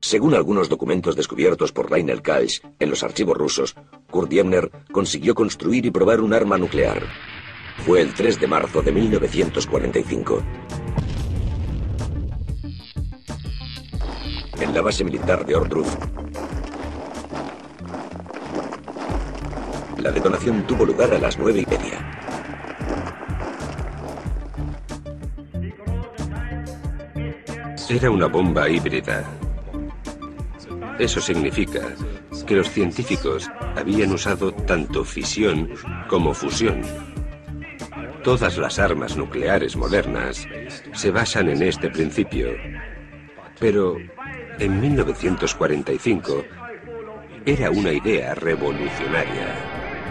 Según algunos documentos descubiertos por Rainer Kalsch en los archivos rusos, Kurt Diebner consiguió construir y probar un arma nuclear. Fue el 3 de marzo de 1945. En la base militar de Ohrdruf, la detonación tuvo lugar a las 9:30. Era una bomba híbrida. Eso significa que los científicos habían usado tanto fisión como fusión. Todas las armas nucleares modernas se basan en este principio. Pero en 1945 era una idea revolucionaria.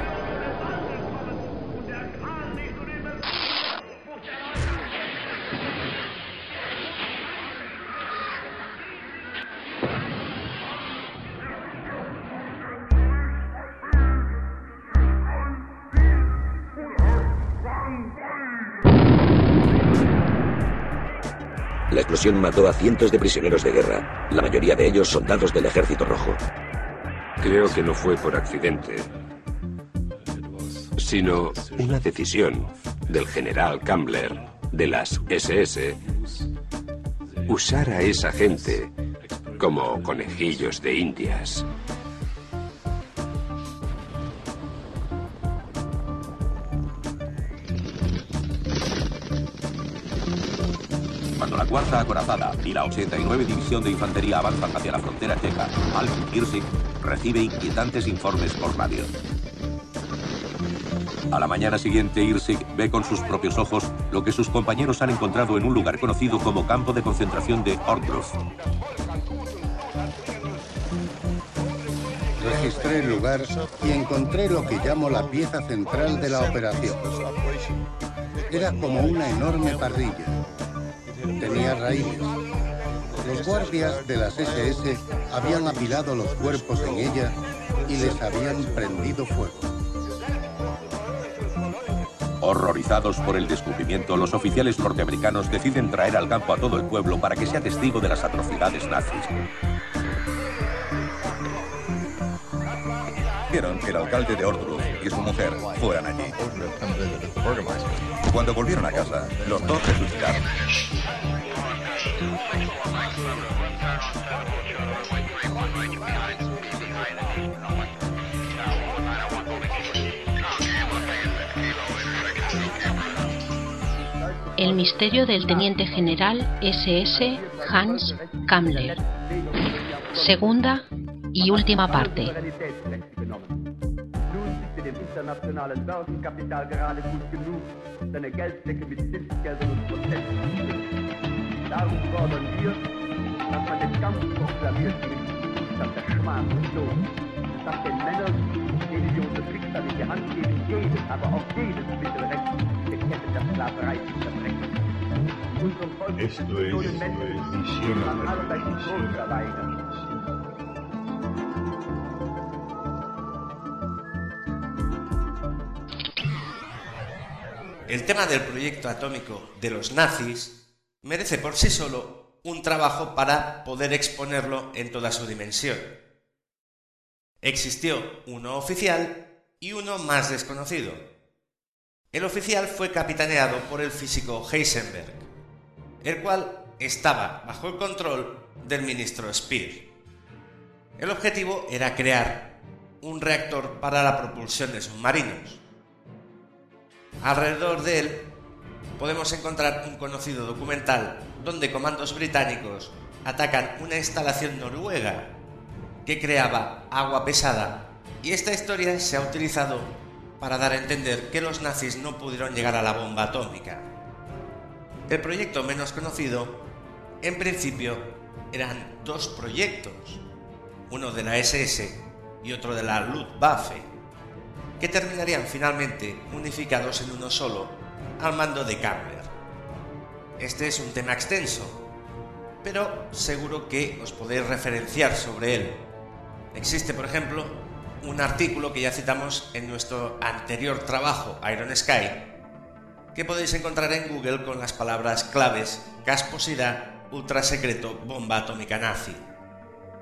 La explosión mató a cientos de prisioneros de guerra, la mayoría de ellos soldados del Ejército Rojo. Creo que no fue por accidente, sino una decisión del general Kammler de las SS usar a esa gente como conejillos de indias. Cuando la Cuarta Acorazada y la 89 División de Infantería avanzan hacia la frontera checa, Alfred Hirsig recibe inquietantes informes por radio. A la mañana siguiente, Hirsig ve con sus propios ojos lo que sus compañeros han encontrado en un lugar conocido como campo de concentración de Ohrdruf. Registré el lugar y encontré lo que llamo la pieza central de la operación. Era como una enorme parrilla. Tenía raíles. Los guardias de las SS habían apilado los cuerpos en ella y les habían prendido fuego. Horrorizados por el descubrimiento, los oficiales norteamericanos deciden traer al campo a todo el pueblo para que sea testigo de las atrocidades nazis. Vieron que el alcalde de Ohrdruf y su mujer fueran allí. Cuando volvieron a casa, los dos resucitaron. El misterio del teniente general SS Hans Kammler. Segunda y última parte. Esto es Visión Alterna. El tema del proyecto atómico de los nazis merece por sí solo un trabajo para poder exponerlo en toda su dimensión. Existió uno oficial y uno más desconocido. El oficial fue capitaneado por el físico Heisenberg, el cual estaba bajo el control del ministro Speer. El objetivo era crear un reactor para la propulsión de submarinos. Alrededor de él podemos encontrar un conocido documental donde comandos británicos atacan una instalación noruega que creaba agua pesada, y esta historia se ha utilizado para dar a entender que los nazis no pudieron llegar a la bomba atómica. El proyecto menos conocido, en principio, eran dos proyectos, uno de la SS y otro de la Luftwaffe, que terminarían finalmente unificados en uno solo, al mando de Kammler. Este es un tema extenso, pero seguro que os podéis referenciar sobre él. Existe, por ejemplo, un artículo que ya citamos en nuestro anterior trabajo, Iron Sky, que podéis encontrar en Google con las palabras claves casposidad, ultrasecreto, bomba atómica nazi.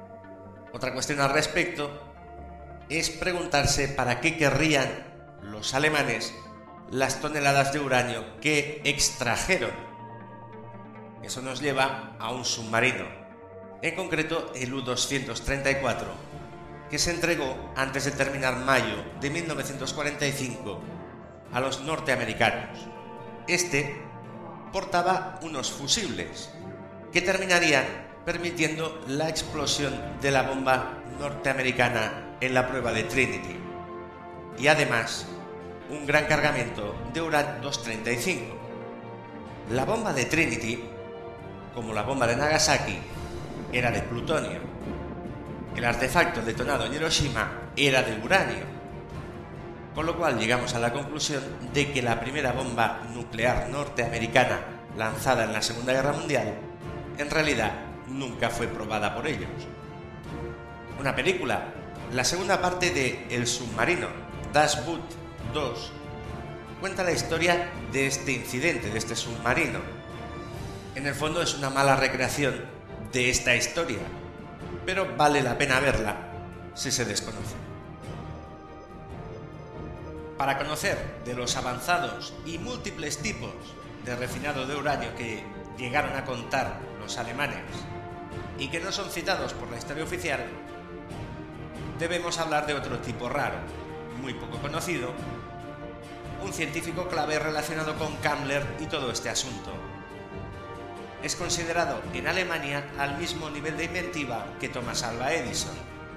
Otra cuestión al respecto es preguntarse para qué querrían los alemanes las toneladas de uranio que extrajeron. Eso nos lleva a un submarino, en concreto el U-234, que se entregó antes de terminar mayo de 1945 a los norteamericanos. Este portaba unos fusibles que terminarían permitiendo la explosión de la bomba norteamericana en la prueba de Trinity, y además un gran cargamento de uranio-235. La bomba de Trinity, como la bomba de Nagasaki, era de plutonio. El artefacto detonado en Hiroshima era de uranio, con lo cual llegamos a la conclusión de que la primera bomba nuclear norteamericana lanzada en la Segunda Guerra Mundial en realidad nunca fue probada por ellos. Una película, la segunda parte de El submarino, Das Boot 2, cuenta la historia de este incidente, de este submarino. En el fondo es una mala recreación de esta historia, pero vale la pena verla si se desconoce. Para conocer de los avanzados y múltiples tipos de refinado de uranio que llegaron a contar los alemanes y que no son citados por la historia oficial, debemos hablar de otro tipo raro, muy poco conocido, un científico clave relacionado con Kammler y todo este asunto. Es considerado en Alemania al mismo nivel de inventiva que Thomas Alva Edison.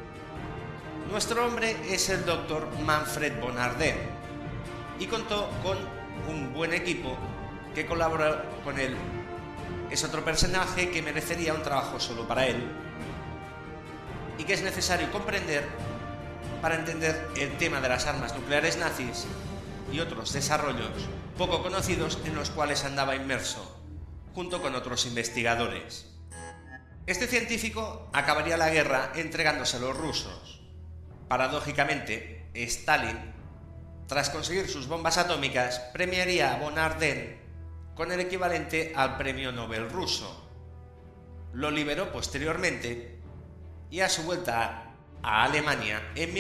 Nuestro hombre es el Dr. Manfred von Ardenne y contó con un buen equipo que colaboró con él. Es otro personaje que merecería un trabajo solo para él y que es necesario comprender para entender el tema de las armas nucleares nazis y otros desarrollos poco conocidos en los cuales andaba inmerso, junto con otros investigadores. Este científico acabaría la guerra entregándose a los rusos. Paradójicamente, Stalin, tras conseguir sus bombas atómicas, premiaría a von Ardenne con el equivalente al premio Nobel ruso. Lo liberó posteriormente y a su vuelta a Alemania en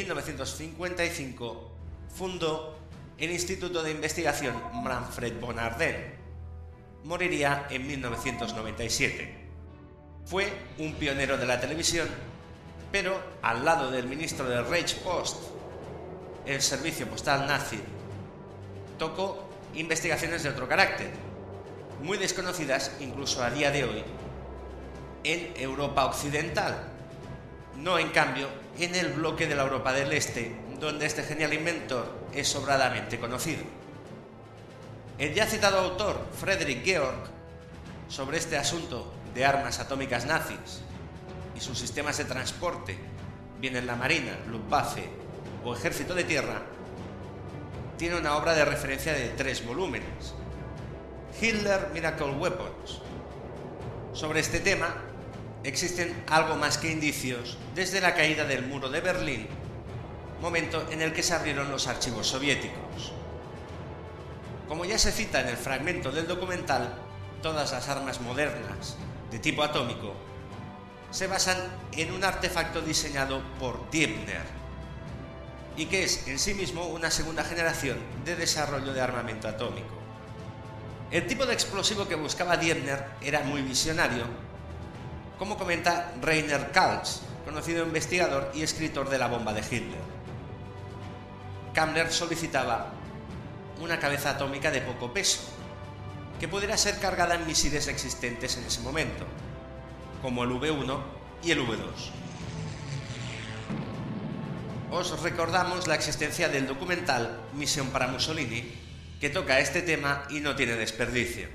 1955 fundó el Instituto de Investigación Manfred von Ardenne. Moriría en 1997. Fue un pionero de la televisión, pero al lado del ministro del Reichspost, el servicio postal nazi, tocó investigaciones de otro carácter, muy desconocidas incluso a día de hoy en Europa occidental, no en cambio en el bloque de la Europa del Este, donde este genial inventor es sobradamente conocido. El ya citado autor, Friedrich Georg, sobre este asunto de armas atómicas nazis y sus sistemas de transporte, bien en la Marina, Luftwaffe o Ejército de Tierra, tiene una obra de referencia de 3 volúmenes, Hitler Miracle Weapons. Sobre este tema existen algo más que indicios desde la caída del muro de Berlín, momento en el que se abrieron los archivos soviéticos. Como ya se cita en el fragmento del documental, todas las armas modernas de tipo atómico se basan en un artefacto diseñado por Diebner y que es en sí mismo una segunda generación de desarrollo de armamento atómico. El tipo de explosivo que buscaba Diebner era muy visionario, como comenta Rainer Kaltz, conocido investigador y escritor de la bomba de Hitler. Kammler solicitaba una cabeza atómica de poco peso, que pudiera ser cargada en misiles existentes en ese momento, como el V1 y el V2. Os recordamos la existencia del documental Misión para Mussolini, que toca este tema y no tiene desperdicio.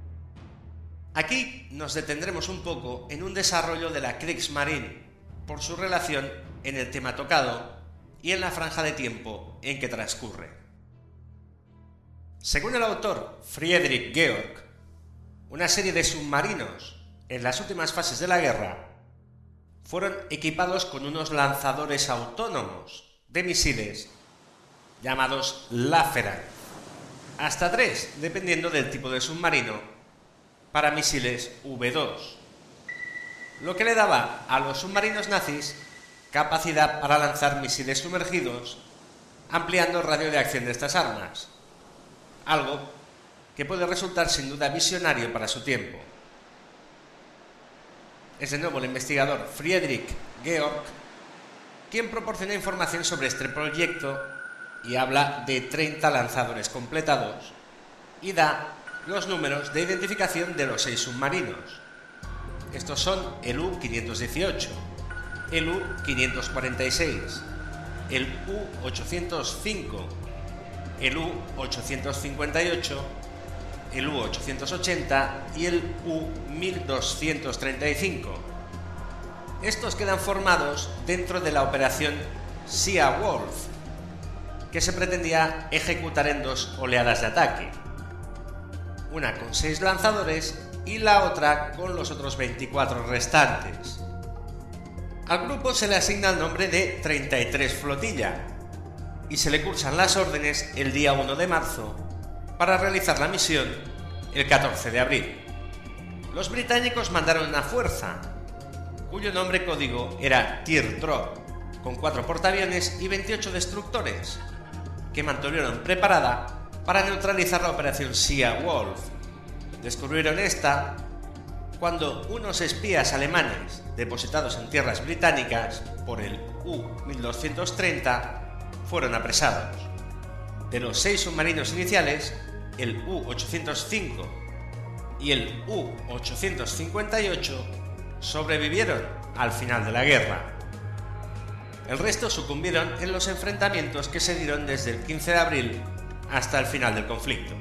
Aquí nos detendremos un poco en un desarrollo de la Kriegsmarine, por su relación en el tema tocado y en la franja de tiempo en que transcurre. Según el autor Friedrich Georg, una serie de submarinos en las últimas fases de la guerra fueron equipados con unos lanzadores autónomos de misiles llamados Laferan, hasta 3, dependiendo del tipo de submarino, para misiles V2, lo que le daba a los submarinos nazis capacidad para lanzar misiles sumergidos, ampliando el radio de acción de estas armas, algo que puede resultar sin duda visionario para su tiempo. Es de nuevo el investigador Friedrich Georg quien proporciona información sobre este proyecto y habla de 30 lanzadores completados y da los números de identificación de los 6 submarinos. Estos son el U-518, el U-546, el U-805, el U-858, el U-880 y el U-1235. Estos quedan formados dentro de la operación Sea Wolf, que se pretendía ejecutar en 2 oleadas de ataque, una con 6 lanzadores y la otra con los otros 24 restantes. Al grupo se le asigna el nombre de 33 Flotilla y se le cursan las órdenes el día 1 de marzo para realizar la misión el 14 de abril. Los británicos mandaron una fuerza, cuyo nombre código era Teardrop, con 4 portaaviones y 28 destructores, que mantuvieron preparada para neutralizar la operación Sea Wolf. Descubrieron esta cuando unos espías alemanes depositados en tierras británicas por el U-1230 fueron apresados. De los 6 submarinos iniciales, el U-805 y el U-858 sobrevivieron al final de la guerra. El resto sucumbieron en los enfrentamientos que se dieron desde el 15 de abril hasta el final del conflicto.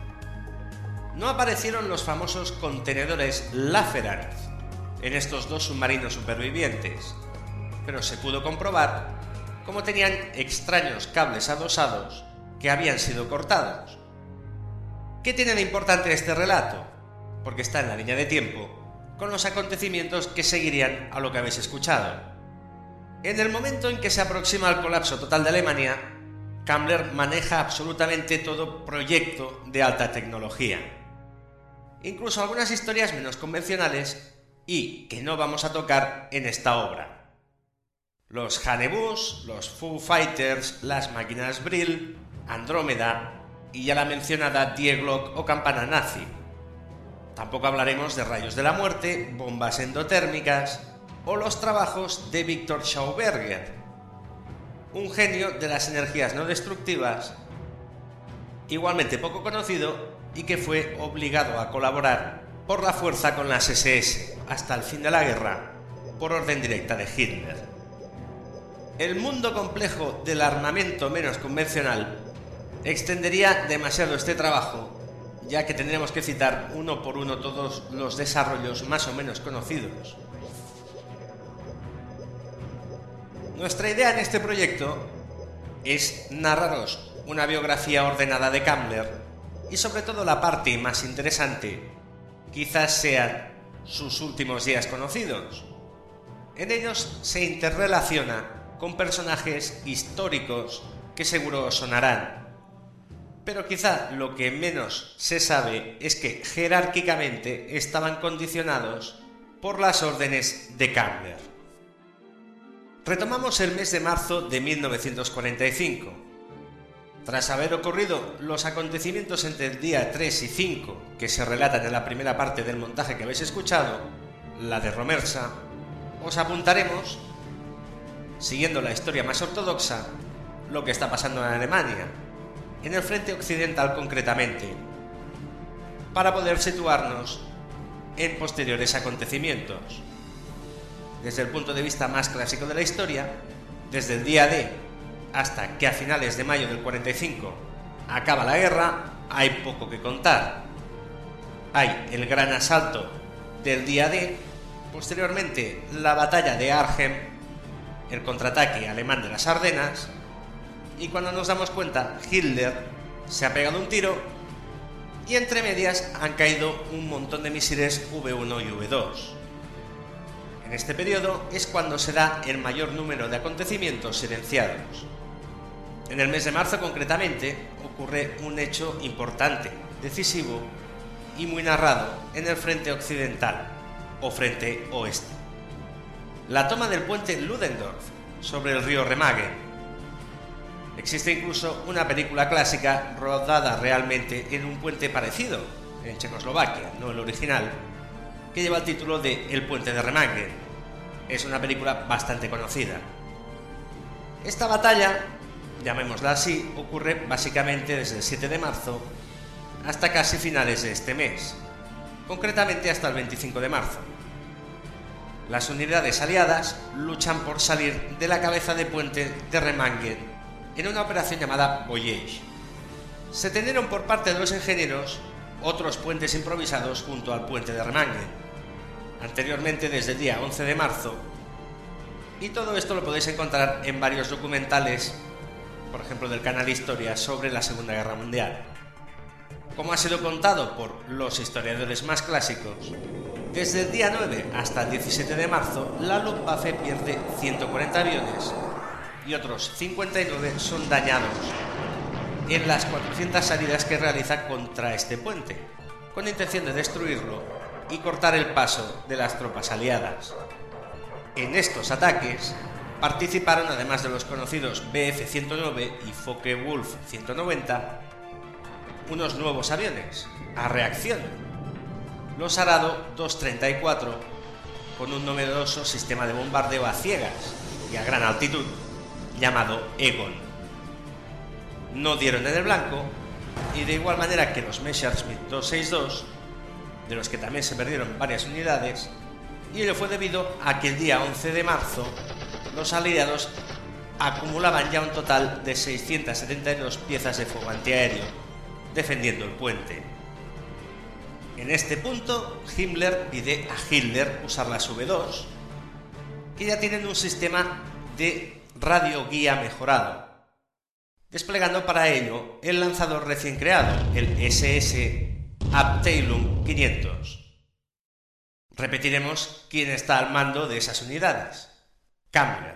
No aparecieron los famosos contenedores Laferant en estos 2 submarinos supervivientes, pero se pudo comprobar cómo tenían extraños cables adosados que habían sido cortados. ¿Qué tiene de importante este relato? Porque está en la línea de tiempo con los acontecimientos que seguirían a lo que habéis escuchado. En el momento en que se aproxima el colapso total de Alemania, Kammler maneja absolutamente todo proyecto de alta tecnología. Incluso algunas historias menos convencionales y que no vamos a tocar en esta obra. Los Hannebus, los Foo Fighters, las máquinas Brill, Andrómeda y ya la mencionada Die Glock o campana nazi. Tampoco hablaremos de rayos de la muerte, bombas endotérmicas o los trabajos de Victor Schauberger, un genio de las energías no destructivas, igualmente poco conocido y que fue obligado a colaborar por la fuerza con las SS hasta el fin de la guerra por orden directa de Hitler. El mundo complejo del armamento menos convencional extendería demasiado este trabajo, ya que tendremos que citar uno por uno todos los desarrollos más o menos conocidos. Nuestra idea en este proyecto es narraros una biografía ordenada de Kammler y sobre todo la parte más interesante quizás sean sus últimos días conocidos. En ellos se interrelaciona con personajes históricos que seguro os sonarán. Pero quizá lo que menos se sabe es que jerárquicamente estaban condicionados por las órdenes de Kammler. Retomamos el mes de marzo de 1945. Tras haber ocurrido los acontecimientos entre el día 3 y 5 que se relatan en la primera parte del montaje que habéis escuchado, la de Romersa, os apuntaremos, siguiendo la historia más ortodoxa, lo que está pasando en Alemania, en el frente occidental concretamente, para poder situarnos en posteriores acontecimientos. Desde el punto de vista más clásico de la historia, desde el día D hasta que a finales de mayo del 45 acaba la guerra, hay poco que contar. Hay el gran asalto del día D, posteriormente la batalla de Arnhem, el contraataque alemán de las Ardenas, y cuando nos damos cuenta, Hitler se ha pegado un tiro y entre medias han caído un montón de misiles V1 y V2. En este periodo es cuando se da el mayor número de acontecimientos silenciados. En el mes de marzo concretamente ocurre un hecho importante, decisivo y muy narrado en el frente occidental o frente oeste. La toma del puente Ludendorff sobre el río Remagen. Existe incluso una película clásica rodada realmente en un puente parecido, en Checoslovaquia, no el original, que lleva el título de El puente de Remagen. Es una película bastante conocida. Esta batalla, llamémosla así, ocurre básicamente desde el 7 de marzo hasta casi finales de este mes, concretamente hasta el 25 de marzo. Las unidades aliadas luchan por salir de la cabeza de puente de Remagen en una operación llamada Voyage. Se tendieron por parte de los ingenieros otros puentes improvisados junto al puente de Remagen, anteriormente desde el día 11 de marzo, y todo esto lo podéis encontrar en varios documentales, por ejemplo del canal Historia, sobre la Segunda Guerra Mundial. Como ha sido contado por los historiadores más clásicos, desde el día 9 hasta el 17 de marzo, la Luftwaffe pierde 140 aviones y otros 59 son dañados en las 400 salidas que realiza contra este puente, con intención de destruirlo y cortar el paso de las tropas aliadas. En estos ataques participaron, además de los conocidos Bf-109 y Focke-Wulf 190, unos nuevos aviones a reacción, los Arado 234, con un novedoso sistema de bombardeo a ciegas y a gran altitud llamado Egon. No dieron en el blanco, y de igual manera que los Messerschmitt 262, de los que también se perdieron varias unidades, y ello fue debido a que el día 11 de marzo los aliados acumulaban ya un total de 672 piezas de fuego antiaéreo defendiendo el puente. En este punto, Himmler pide a Hitler usar las V2, que ya tienen un sistema de radioguía mejorado, desplegando para ello el lanzador recién creado, el SS Abteilung 500. Repetiremos quién está al mando de esas unidades: Kammler.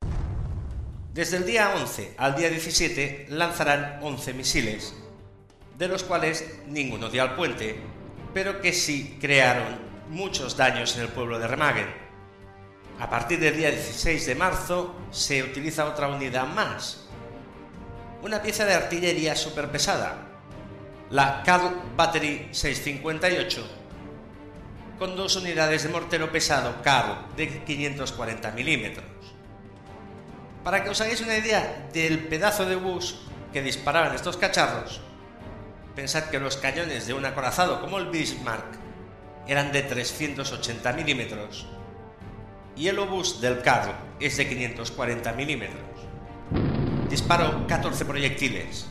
Desde el día 11 al día 17 lanzarán 11 misiles, de los cuales ninguno dio al puente, pero que sí crearon muchos daños en el pueblo de Remagen. A partir del día 16 de marzo se utiliza otra unidad más, una pieza de artillería superpesada, la Karl Battery 658, con 2 unidades de mortero pesado Karl de 540 milímetros. Para que os hagáis una idea del pedazo de obús que disparaban estos cacharros, pensad que los cañones de un acorazado como el Bismarck eran de 380 milímetros y el obús del Karl es de 540 milímetros. Disparó 14 proyectiles.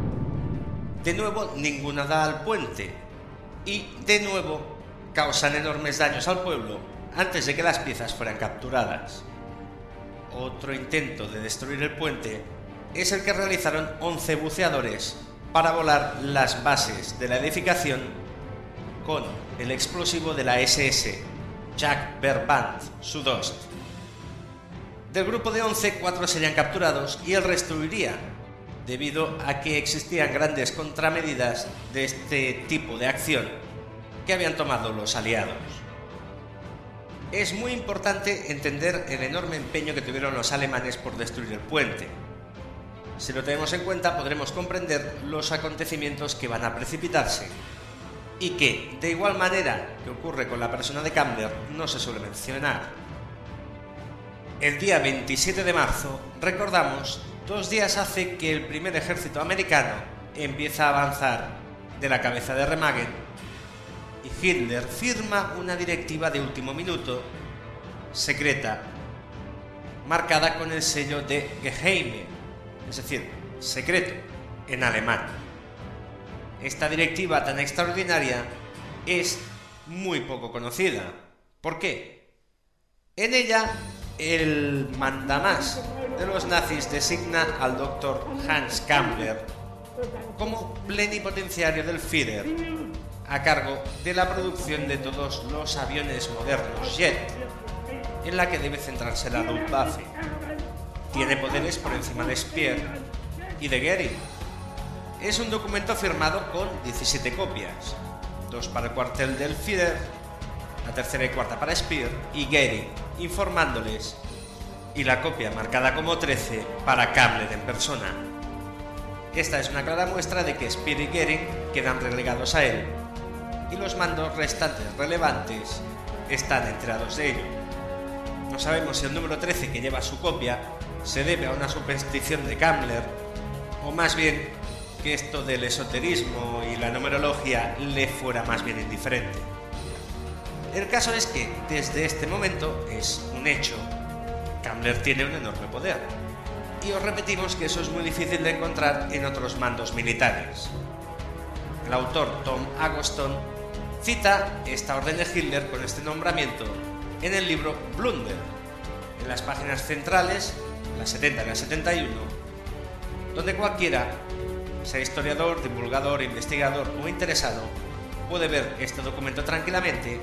De nuevo, ninguna da al puente y, de nuevo, causan enormes daños al pueblo antes de que las piezas fueran capturadas. Otro intento de destruir el puente es el que realizaron 11 buceadores para volar las bases de la edificación con el explosivo de la SS Jack Verband Südost. Del grupo de 11, 4 serían capturados y el resto huiría, debido a que existían grandes contramedidas de este tipo de acción que habían tomado los aliados. Es muy importante entender el enorme empeño que tuvieron los alemanes por destruir el puente. Si lo tenemos en cuenta, podremos comprender los acontecimientos que van a precipitarse y que, de igual manera que ocurre con la persona de Kammler, no se suele mencionar. El día 27 de marzo, recordamos, 2 días hace que el primer ejército americano empieza a avanzar de la cabeza de Remagen y Hitler firma una directiva de último minuto, secreta, marcada con el sello de Geheime, es decir, secreto, en alemán. Esta directiva tan extraordinaria es muy poco conocida. ¿Por qué? En ella, el mandamás de los nazis designa al doctor Hans Kammler como plenipotenciario del Führer, a cargo de la producción de todos los aviones modernos jet, en la que debe centrarse la Luftwaffe. Tiene poderes por encima de Speer y de Goering. Es un documento firmado con 17 copias, 2 para el cuartel del Führer, la tercera y cuarta para Speer y Goering, informándoles y la copia marcada como 13 para Kammler en persona. Esta es una clara muestra de que Speer y Goering quedan relegados a él, y los mandos restantes relevantes están enterados de ello. No sabemos si el número 13 que lleva su copia se debe a una superstición de Kammler, o más bien que esto del esoterismo y la numerología le fuera más bien indiferente. El caso es que, desde este momento, es un hecho. Kammler tiene un enorme poder. Y os repetimos que eso es muy difícil de encontrar en otros mandos militares. El autor Tom Agoston cita esta orden de Hitler con este nombramiento en el libro Blunder, en las páginas centrales, las 70 y las 71, donde cualquiera, sea historiador, divulgador, investigador o interesado, puede ver este documento tranquilamente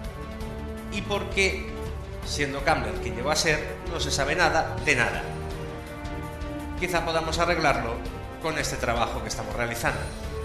y por qué, siendo Kammler quien llegó a ser, no se sabe nada de nada. Quizá podamos arreglarlo con este trabajo que estamos realizando.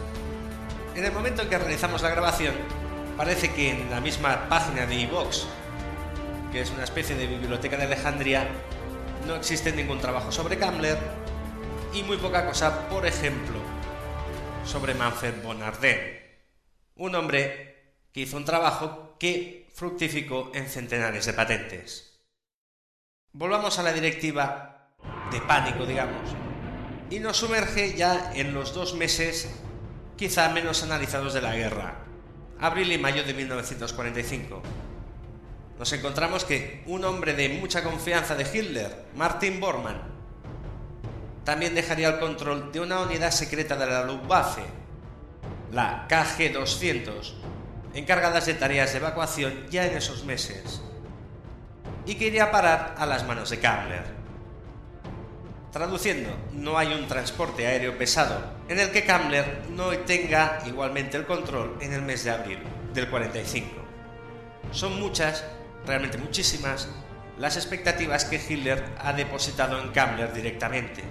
En el momento en que realizamos la grabación, parece que en la misma página de iVox, que es una especie de biblioteca de Alejandría, no existe ningún trabajo sobre Kammler y muy poca cosa, por ejemplo, sobre Manfred von Ardenne, un hombre que hizo un trabajo que fructificó en centenares de patentes. Volvamos a la directiva de pánico, digamos, y nos sumerge ya en los 2 meses quizá menos analizados de la guerra, abril y mayo de 1945. Nos encontramos que un hombre de mucha confianza de Hitler, Martin Bormann, también dejaría el control de una unidad secreta de la Luftwaffe, la KG-200, encargadas de tareas de evacuación ya en esos meses, y que iría a parar a las manos de Kammler. Traduciendo, no hay un transporte aéreo pesado en el que Kammler no tenga igualmente el control en el mes de abril del 45. Son muchas, realmente muchísimas, las expectativas que Hitler ha depositado en Kammler directamente.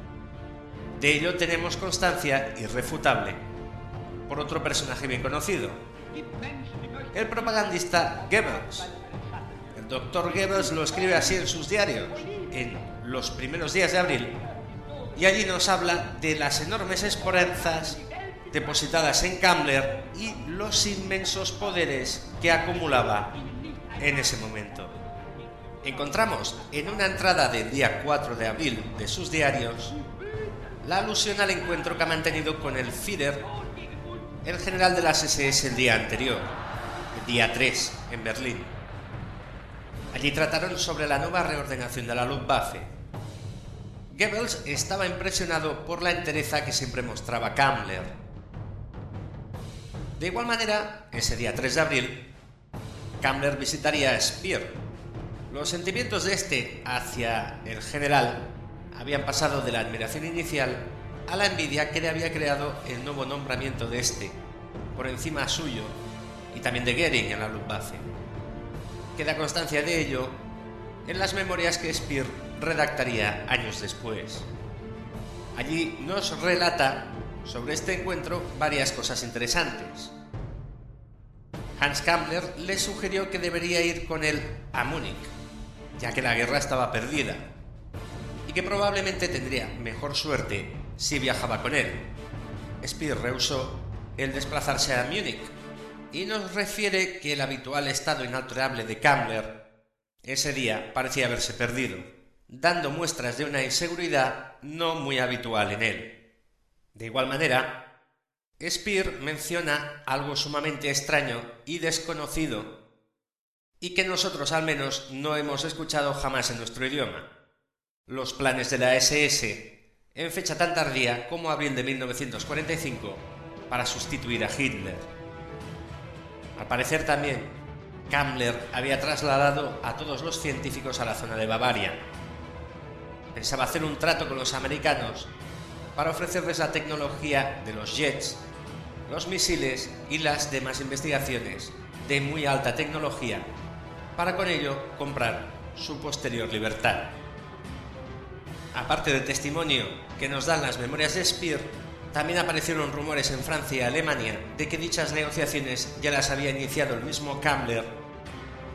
De ello tenemos constancia irrefutable por otro personaje bien conocido, el propagandista Goebbels. El doctor Goebbels lo escribe así en sus diarios, en los primeros días de abril, y allí nos habla de las enormes esperanzas depositadas en Kammler y los inmensos poderes que acumulaba en ese momento. Encontramos en una entrada del día 4 de abril de sus diarios la alusión al encuentro que ha mantenido con el Führer, el general de las SS, el día anterior, el día 3, en Berlín. Allí trataron sobre la nueva reordenación de la Luftwaffe. Goebbels estaba impresionado por la entereza que siempre mostraba Kammler. De igual manera, ese día 3 de abril, Kammler visitaría a Speer. Los sentimientos de este hacia el general habían pasado de la admiración inicial a la envidia que le había creado el nuevo nombramiento de este, por encima suyo, y también de Goering en la Luftwaffe. Queda constancia de ello en las memorias que Speer redactaría años después. Allí nos relata sobre este encuentro varias cosas interesantes. Hans Kammler le sugirió que debería ir con él a Múnich, ya que la guerra estaba perdida, y que probablemente tendría mejor suerte si viajaba con él. Speer rehusó el desplazarse a Múnich, y nos refiere que el habitual estado inalterable de Kammler ese día parecía haberse perdido, dando muestras de una inseguridad no muy habitual en él. De igual manera, Speer menciona algo sumamente extraño y desconocido, y que nosotros al menos no hemos escuchado jamás en nuestro idioma: los planes de la SS en fecha tan tardía como abril de 1945 para sustituir a Hitler. Al parecer también, Kammler había trasladado a todos los científicos a la zona de Bavaria. Pensaba hacer un trato con los americanos para ofrecerles la tecnología de los jets, los misiles y las demás investigaciones de muy alta tecnología, para con ello comprar su posterior libertad. Aparte del testimonio que nos dan las memorias de Speer, también aparecieron rumores en Francia y Alemania de que dichas negociaciones ya las había iniciado el mismo Kammler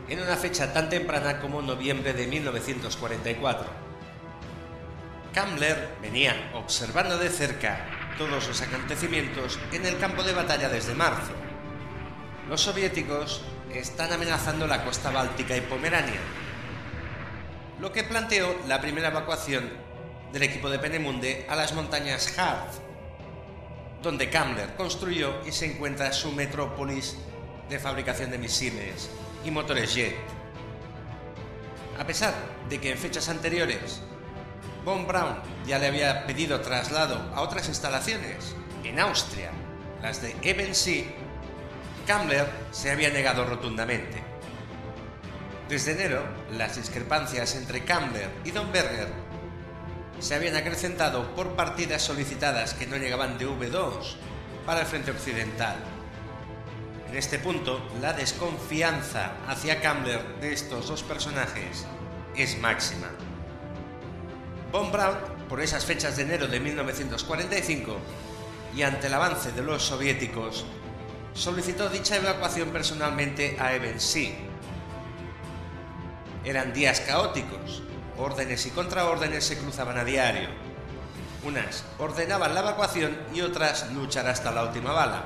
en una fecha tan temprana como noviembre de 1944. Kammler venía observando de cerca todos los acontecimientos en el campo de batalla desde marzo. Los soviéticos están amenazando la costa báltica y Pomerania, lo que planteó la primera evacuación del equipo de Peenemünde a las montañas Harz, donde Kammler construyó y se encuentra su metrópolis de fabricación de misiles y motores jet. A pesar de que en fechas anteriores von Braun ya le había pedido traslado a otras instalaciones en Austria, las de Ebensee, Kammler se había negado rotundamente. Desde enero, las discrepancias entre Kammler y Domberger se habían acrecentado por partidas solicitadas que no llegaban de V2 para el frente occidental. En este punto, la desconfianza hacia Kammler de estos dos personajes es máxima. Von Braun, por esas fechas de enero de 1945, y ante el avance de los soviéticos, solicitó dicha evacuación personalmente a Ebensee. Eran días caóticos, órdenes y contraórdenes se cruzaban a diario. Unas ordenaban la evacuación y otras luchar hasta la última bala.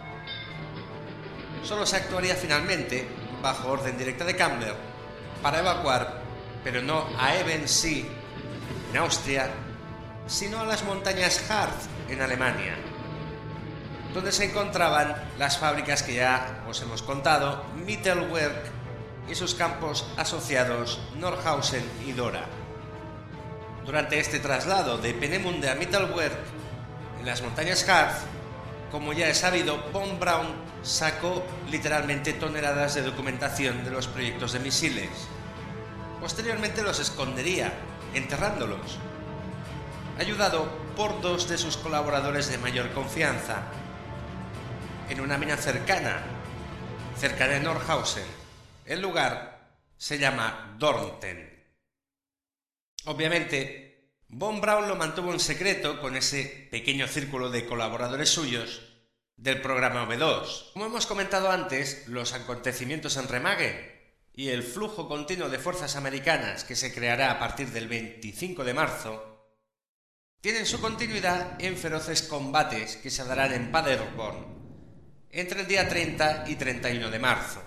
Solo se actuaría finalmente, bajo orden directa de Kammler, para evacuar, pero no a Ebensee, en Austria, sino a las montañas Harz, en Alemania, donde se encontraban las fábricas que ya os hemos contado, Mittelwerk y sus campos asociados Nordhausen y Dora. Durante este traslado de Peenemünde a Mittelwerk, en las montañas Harz, como ya es sabido, von Braun sacó literalmente toneladas de documentación de los proyectos de misiles. Posteriormente los escondería, enterrándolos, ayudado por dos de sus colaboradores de mayor confianza, en una mina cerca de Nordhausen. El lugar se llama Dornten. Obviamente, von Braun lo mantuvo en secreto con ese pequeño círculo de colaboradores suyos del programa V2. Como hemos comentado antes, los acontecimientos en Remagen y el flujo continuo de fuerzas americanas que se creará a partir del 25 de marzo tienen su continuidad en feroces combates que se darán en Paderborn entre el día 30 y 31 de marzo.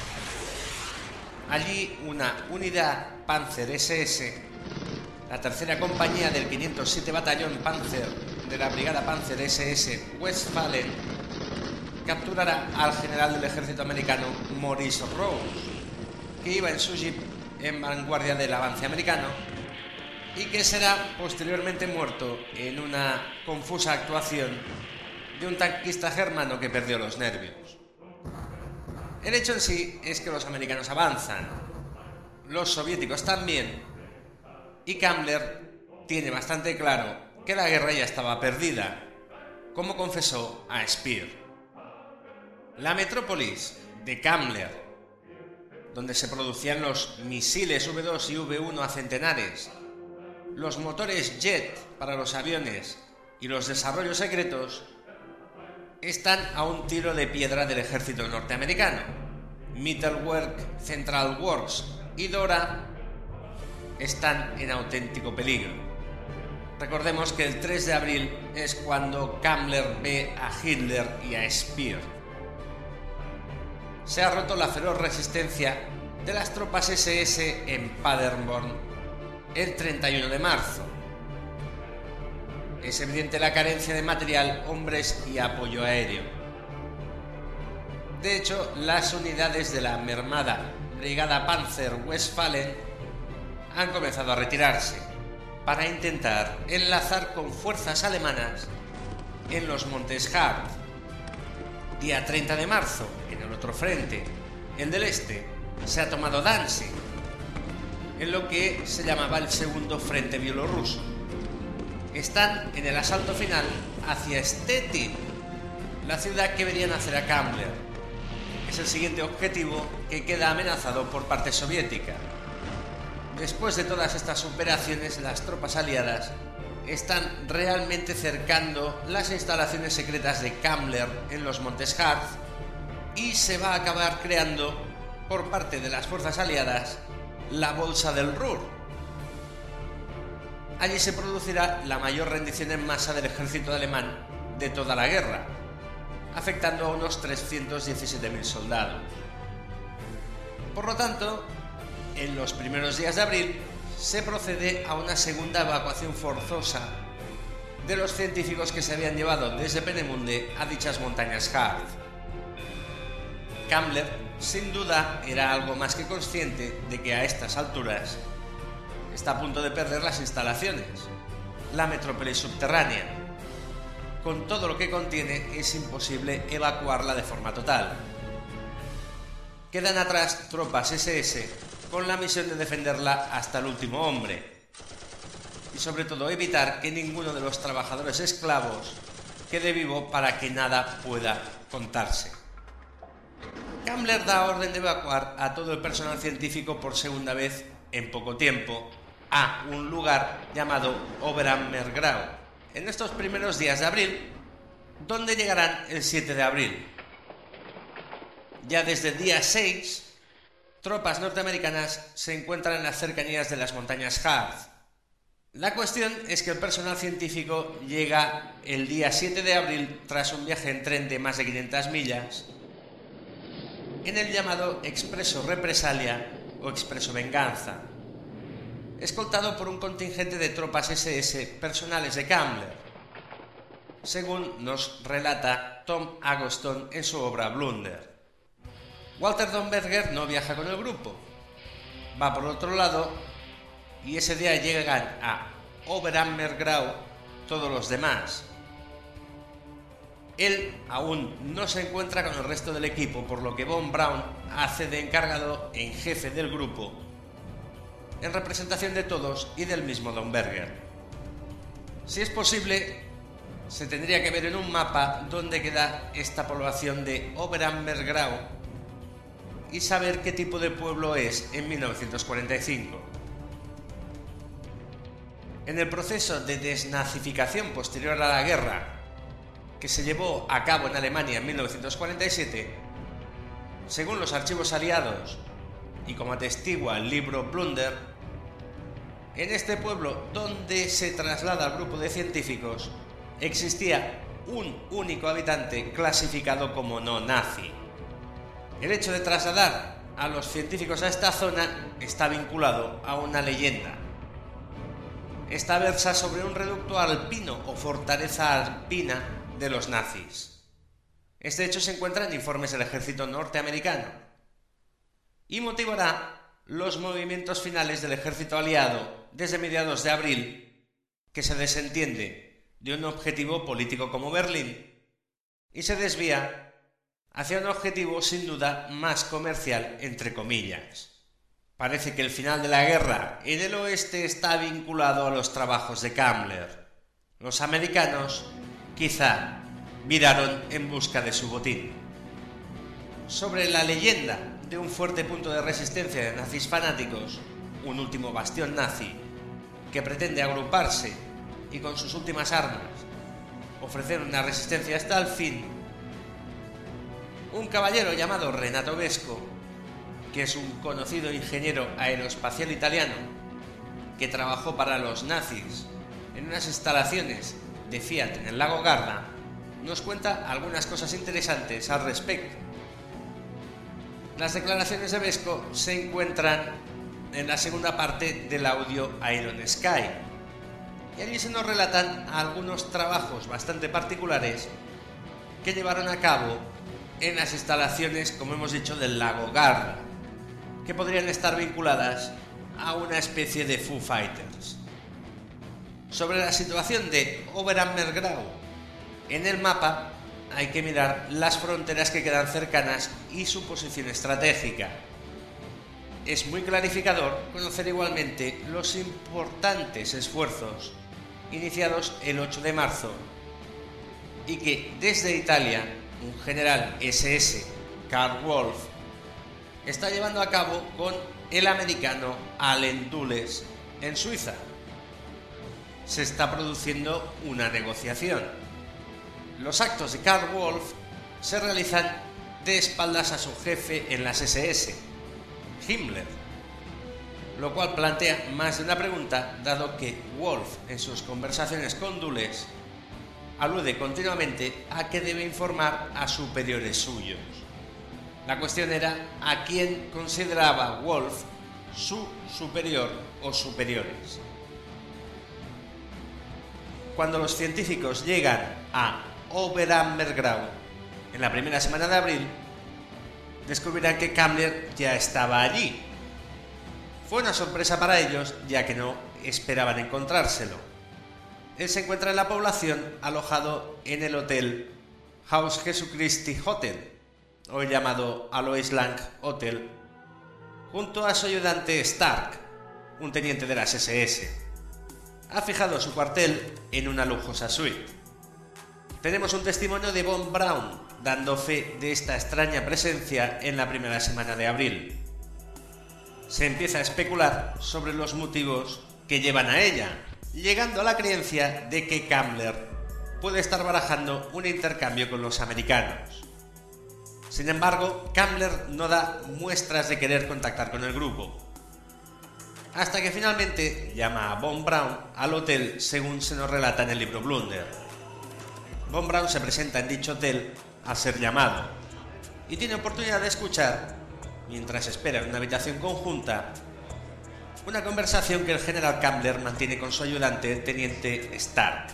Allí una unidad Panzer SS, la tercera compañía del 507 Batallón Panzer de la Brigada Panzer SS Westfalen, capturará al general del ejército americano Maurice Rose, que iba en su jeep en vanguardia del avance americano y que será posteriormente muerto en una confusa actuación de un tanquista germano que perdió los nervios. El hecho en sí es que los americanos avanzan, los soviéticos también, y Kammler tiene bastante claro que la guerra ya estaba perdida, como confesó a Speer. La metrópolis de Kammler, donde se producían los misiles V2 y V1 a centenares, los motores jet para los aviones y los desarrollos secretos, están a un tiro de piedra del ejército norteamericano. Mittelwerk, Central Works y Dora están en auténtico peligro. Recordemos que el 3 de abril es cuando Kammler ve a Hitler y a Speer. Se ha roto la feroz resistencia de las tropas SS en Paderborn el 31 de marzo. Es evidente la carencia de material, hombres y apoyo aéreo. De hecho, las unidades de la mermada Brigada Panzer Westfalen han comenzado a retirarse para intentar enlazar con fuerzas alemanas en los montes Harz. Día 30 de marzo, en el otro frente, el del este, se ha tomado Danzig, en lo que se llamaba el segundo frente bielorruso. Están en el asalto final hacia Stettin, la ciudad que verían hacer a Kammler. Es el siguiente objetivo que queda amenazado por parte soviética. Después de todas estas operaciones, las tropas aliadas están realmente cercando las instalaciones secretas de Kammler en los montes Harz y se va a acabar creando por parte de las fuerzas aliadas la Bolsa del Ruhr. Allí se producirá la mayor rendición en masa del ejército alemán de toda la guerra, afectando a unos 317.000 soldados. Por lo tanto, en los primeros días de abril se procede a una segunda evacuación forzosa de los científicos que se habían llevado desde Peenemünde a dichas montañas Harz. Kammler, sin duda, era algo más que consciente de que a estas alturas está a punto de perder las instalaciones, la metrópolis subterránea. Con todo lo que contiene es imposible evacuarla de forma total. Quedan atrás tropas SS con la misión de defenderla hasta el último hombre y sobre todo evitar que ninguno de los trabajadores esclavos quede vivo para que nada pueda contarse. Kammler da orden de evacuar a todo el personal científico por segunda vez en poco tiempo a un lugar llamado Oberammergau en estos primeros días de abril, donde llegarán el 7 de abril. Ya desde el día 6, tropas norteamericanas se encuentran en las cercanías de las montañas Harz. La cuestión es que el personal científico llega el día 7 de abril tras un viaje en tren de más de 500 millas en el llamado Expreso Represalia o Expreso Venganza, escoltado por un contingente de tropas SS personales de Kammler, según nos relata Tom Agoston en su obra Blunder. Walter Domberger no viaja con el grupo, va por otro lado y ese día llegan a Oberammergau todos los demás. Él aún no se encuentra con el resto del equipo, por lo que von Braun hace de encargado en jefe del grupo, en representación de todos y del mismo Domberger. Si es posible, se tendría que ver en un mapa dónde queda esta población de Oberammergau y saber qué tipo de pueblo es en 1945. En el proceso de desnazificación posterior a la guerra, que se llevó a cabo en Alemania en 1947, según los archivos aliados y como atestigua el libro Blunder, en este pueblo donde se traslada al grupo de científicos existía un único habitante clasificado como no nazi. El hecho de trasladar a los científicos a esta zona está vinculado a una leyenda. Esta versa sobre un reducto alpino o fortaleza alpina de los nazis. Este hecho se encuentra en informes del ejército norteamericano y motivará los movimientos finales del ejército aliado desde mediados de abril, que se desentiende de un objetivo político como Berlín y se desvía hacia un objetivo sin duda más comercial, entre comillas. Parece que el final de la guerra en el oeste está vinculado a los trabajos de Kammler. Los americanos quizá viraron en busca de su botín. Sobre la leyenda de un fuerte punto de resistencia de nazis fanáticos, un último bastión nazi que pretende agruparse y con sus últimas armas ofrecer una resistencia hasta el fin, un caballero llamado Renato Vesco, que es un conocido ingeniero aeroespacial italiano que trabajó para los nazis en unas instalaciones de Fiat en el lago Garda, nos cuenta algunas cosas interesantes al respecto. Las declaraciones de Vesco se encuentran en la segunda parte del audio Iron Sky, y allí se nos relatan algunos trabajos bastante particulares que llevaron a cabo en las instalaciones, como hemos dicho, del lago Garda, que podrían estar vinculadas a una especie de Foo Fighters. Sobre la situación de Oberammergau, en el mapa hay que mirar las fronteras que quedan cercanas y su posición estratégica. Es muy clarificador conocer igualmente los importantes esfuerzos iniciados el 8 de marzo y que desde Italia un general SS, Karl Wolff, está llevando a cabo con el americano Allen Dulles en Suiza. Se está produciendo una negociación. Los actos de Karl Wolff se realizan de espaldas a su jefe en las SS, Himmler, lo cual plantea más de una pregunta, dado que Wolf en sus conversaciones con Dulles alude continuamente a que debe informar a superiores suyos. La cuestión era a quién consideraba Wolf su superior o superiores. Cuando los científicos llegan a Oberammergau en la primera semana de abril, descubrirán que Kammler ya estaba allí. Fue una sorpresa para ellos, ya que no esperaban encontrárselo. Él se encuentra en la población alojado en el hotel Haus Jesu Christi Hotel, hoy llamado Alois Lang Hotel, junto a su ayudante Stark, un teniente de las SS. Ha fijado su cuartel en una lujosa suite. Tenemos un testimonio de Von Braun, dando fe de esta extraña presencia en la primera semana de abril. Se empieza a especular sobre los motivos que llevan a ella, llegando a la creencia de que Kammler puede estar barajando un intercambio con los americanos. Sin embargo, Kammler no da muestras de querer contactar con el grupo, hasta que finalmente llama a Von Braun al hotel, según se nos relata en el libro Blunder. Von Braun se presenta en dicho hotel al ser llamado y tiene oportunidad de escuchar, mientras espera en una habitación conjunta, una conversación que el general Kammler mantiene con su ayudante, el teniente Stark,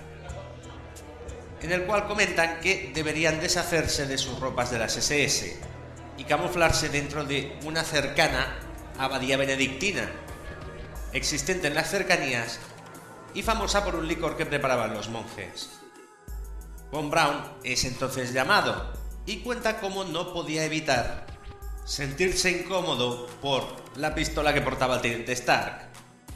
en el cual comentan que deberían deshacerse de sus ropas de las SS y camuflarse dentro de una cercana abadía benedictina, existente en las cercanías y famosa por un licor que preparaban los monjes. Von Braun es entonces llamado y cuenta cómo no podía evitar sentirse incómodo por la pistola que portaba el teniente Stark.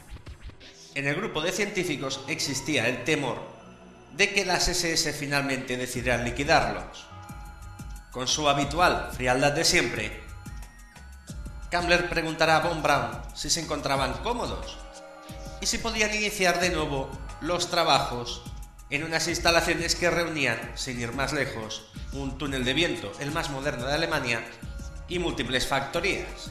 En el grupo de científicos existía el temor de que las SS finalmente decidieran liquidarlos. Con su habitual frialdad de siempre, Kammler preguntará a Von Braun si se encontraban cómodos y si podían iniciar de nuevo los trabajos en unas instalaciones que reunían, sin ir más lejos, un túnel de viento, el más moderno de Alemania, y múltiples factorías.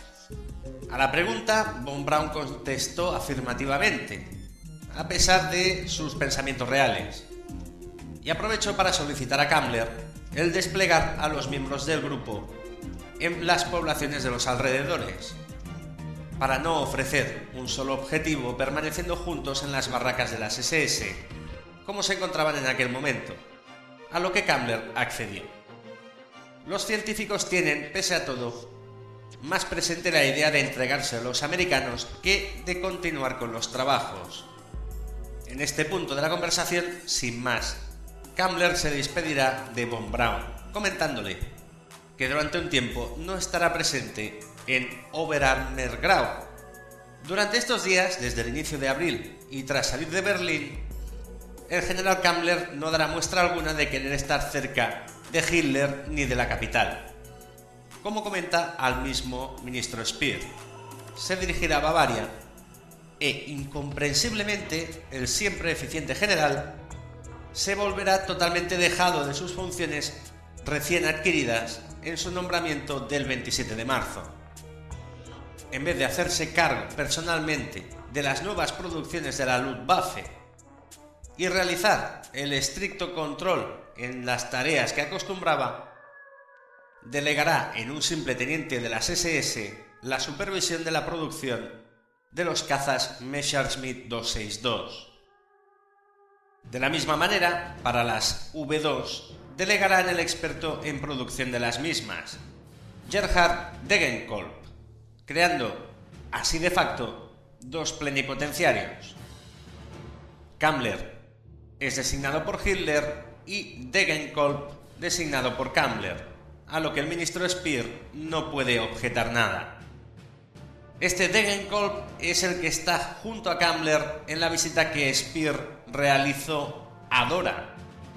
A la pregunta, Von Braun contestó afirmativamente, a pesar de sus pensamientos reales, y aprovechó para solicitar a Kammler el desplegar a los miembros del grupo en las poblaciones de los alrededores, para no ofrecer un solo objetivo permaneciendo juntos en las barracas de las SS, como se encontraban en aquel momento, a lo que Kammler accedió. Los científicos tienen, pese a todo, más presente la idea de entregarse a los americanos que de continuar con los trabajos. En este punto de la conversación, sin más, Kammler se despedirá de Von Braun, comentándole que durante un tiempo no estará presente en Oberammergau. Durante estos días, desde el inicio de abril y tras salir de Berlín, el general Kammler no dará muestra alguna de querer estar cerca de Hitler ni de la capital. Como comenta al mismo ministro Speer, se dirigirá a Bavaria e, incomprensiblemente, el siempre eficiente general se volverá totalmente dejado de sus funciones recién adquiridas en su nombramiento del 27 de marzo. En vez de hacerse cargo personalmente de las nuevas producciones de la Luftwaffe y realizar el estricto control en las tareas que acostumbraba, delegará en un simple teniente de las SS la supervisión de la producción de los cazas Messerschmitt 262. De la misma manera, para las V2, delegará en el experto en producción de las mismas, Gerhard Degenkolb, creando así de facto dos plenipotenciarios. Kammler es designado por Hitler y Degenkolb designado por Kammler, a lo que el ministro Speer no puede objetar nada. Este Degenkolb es el que está junto a Kammler en la visita que Speer realizó a Dora.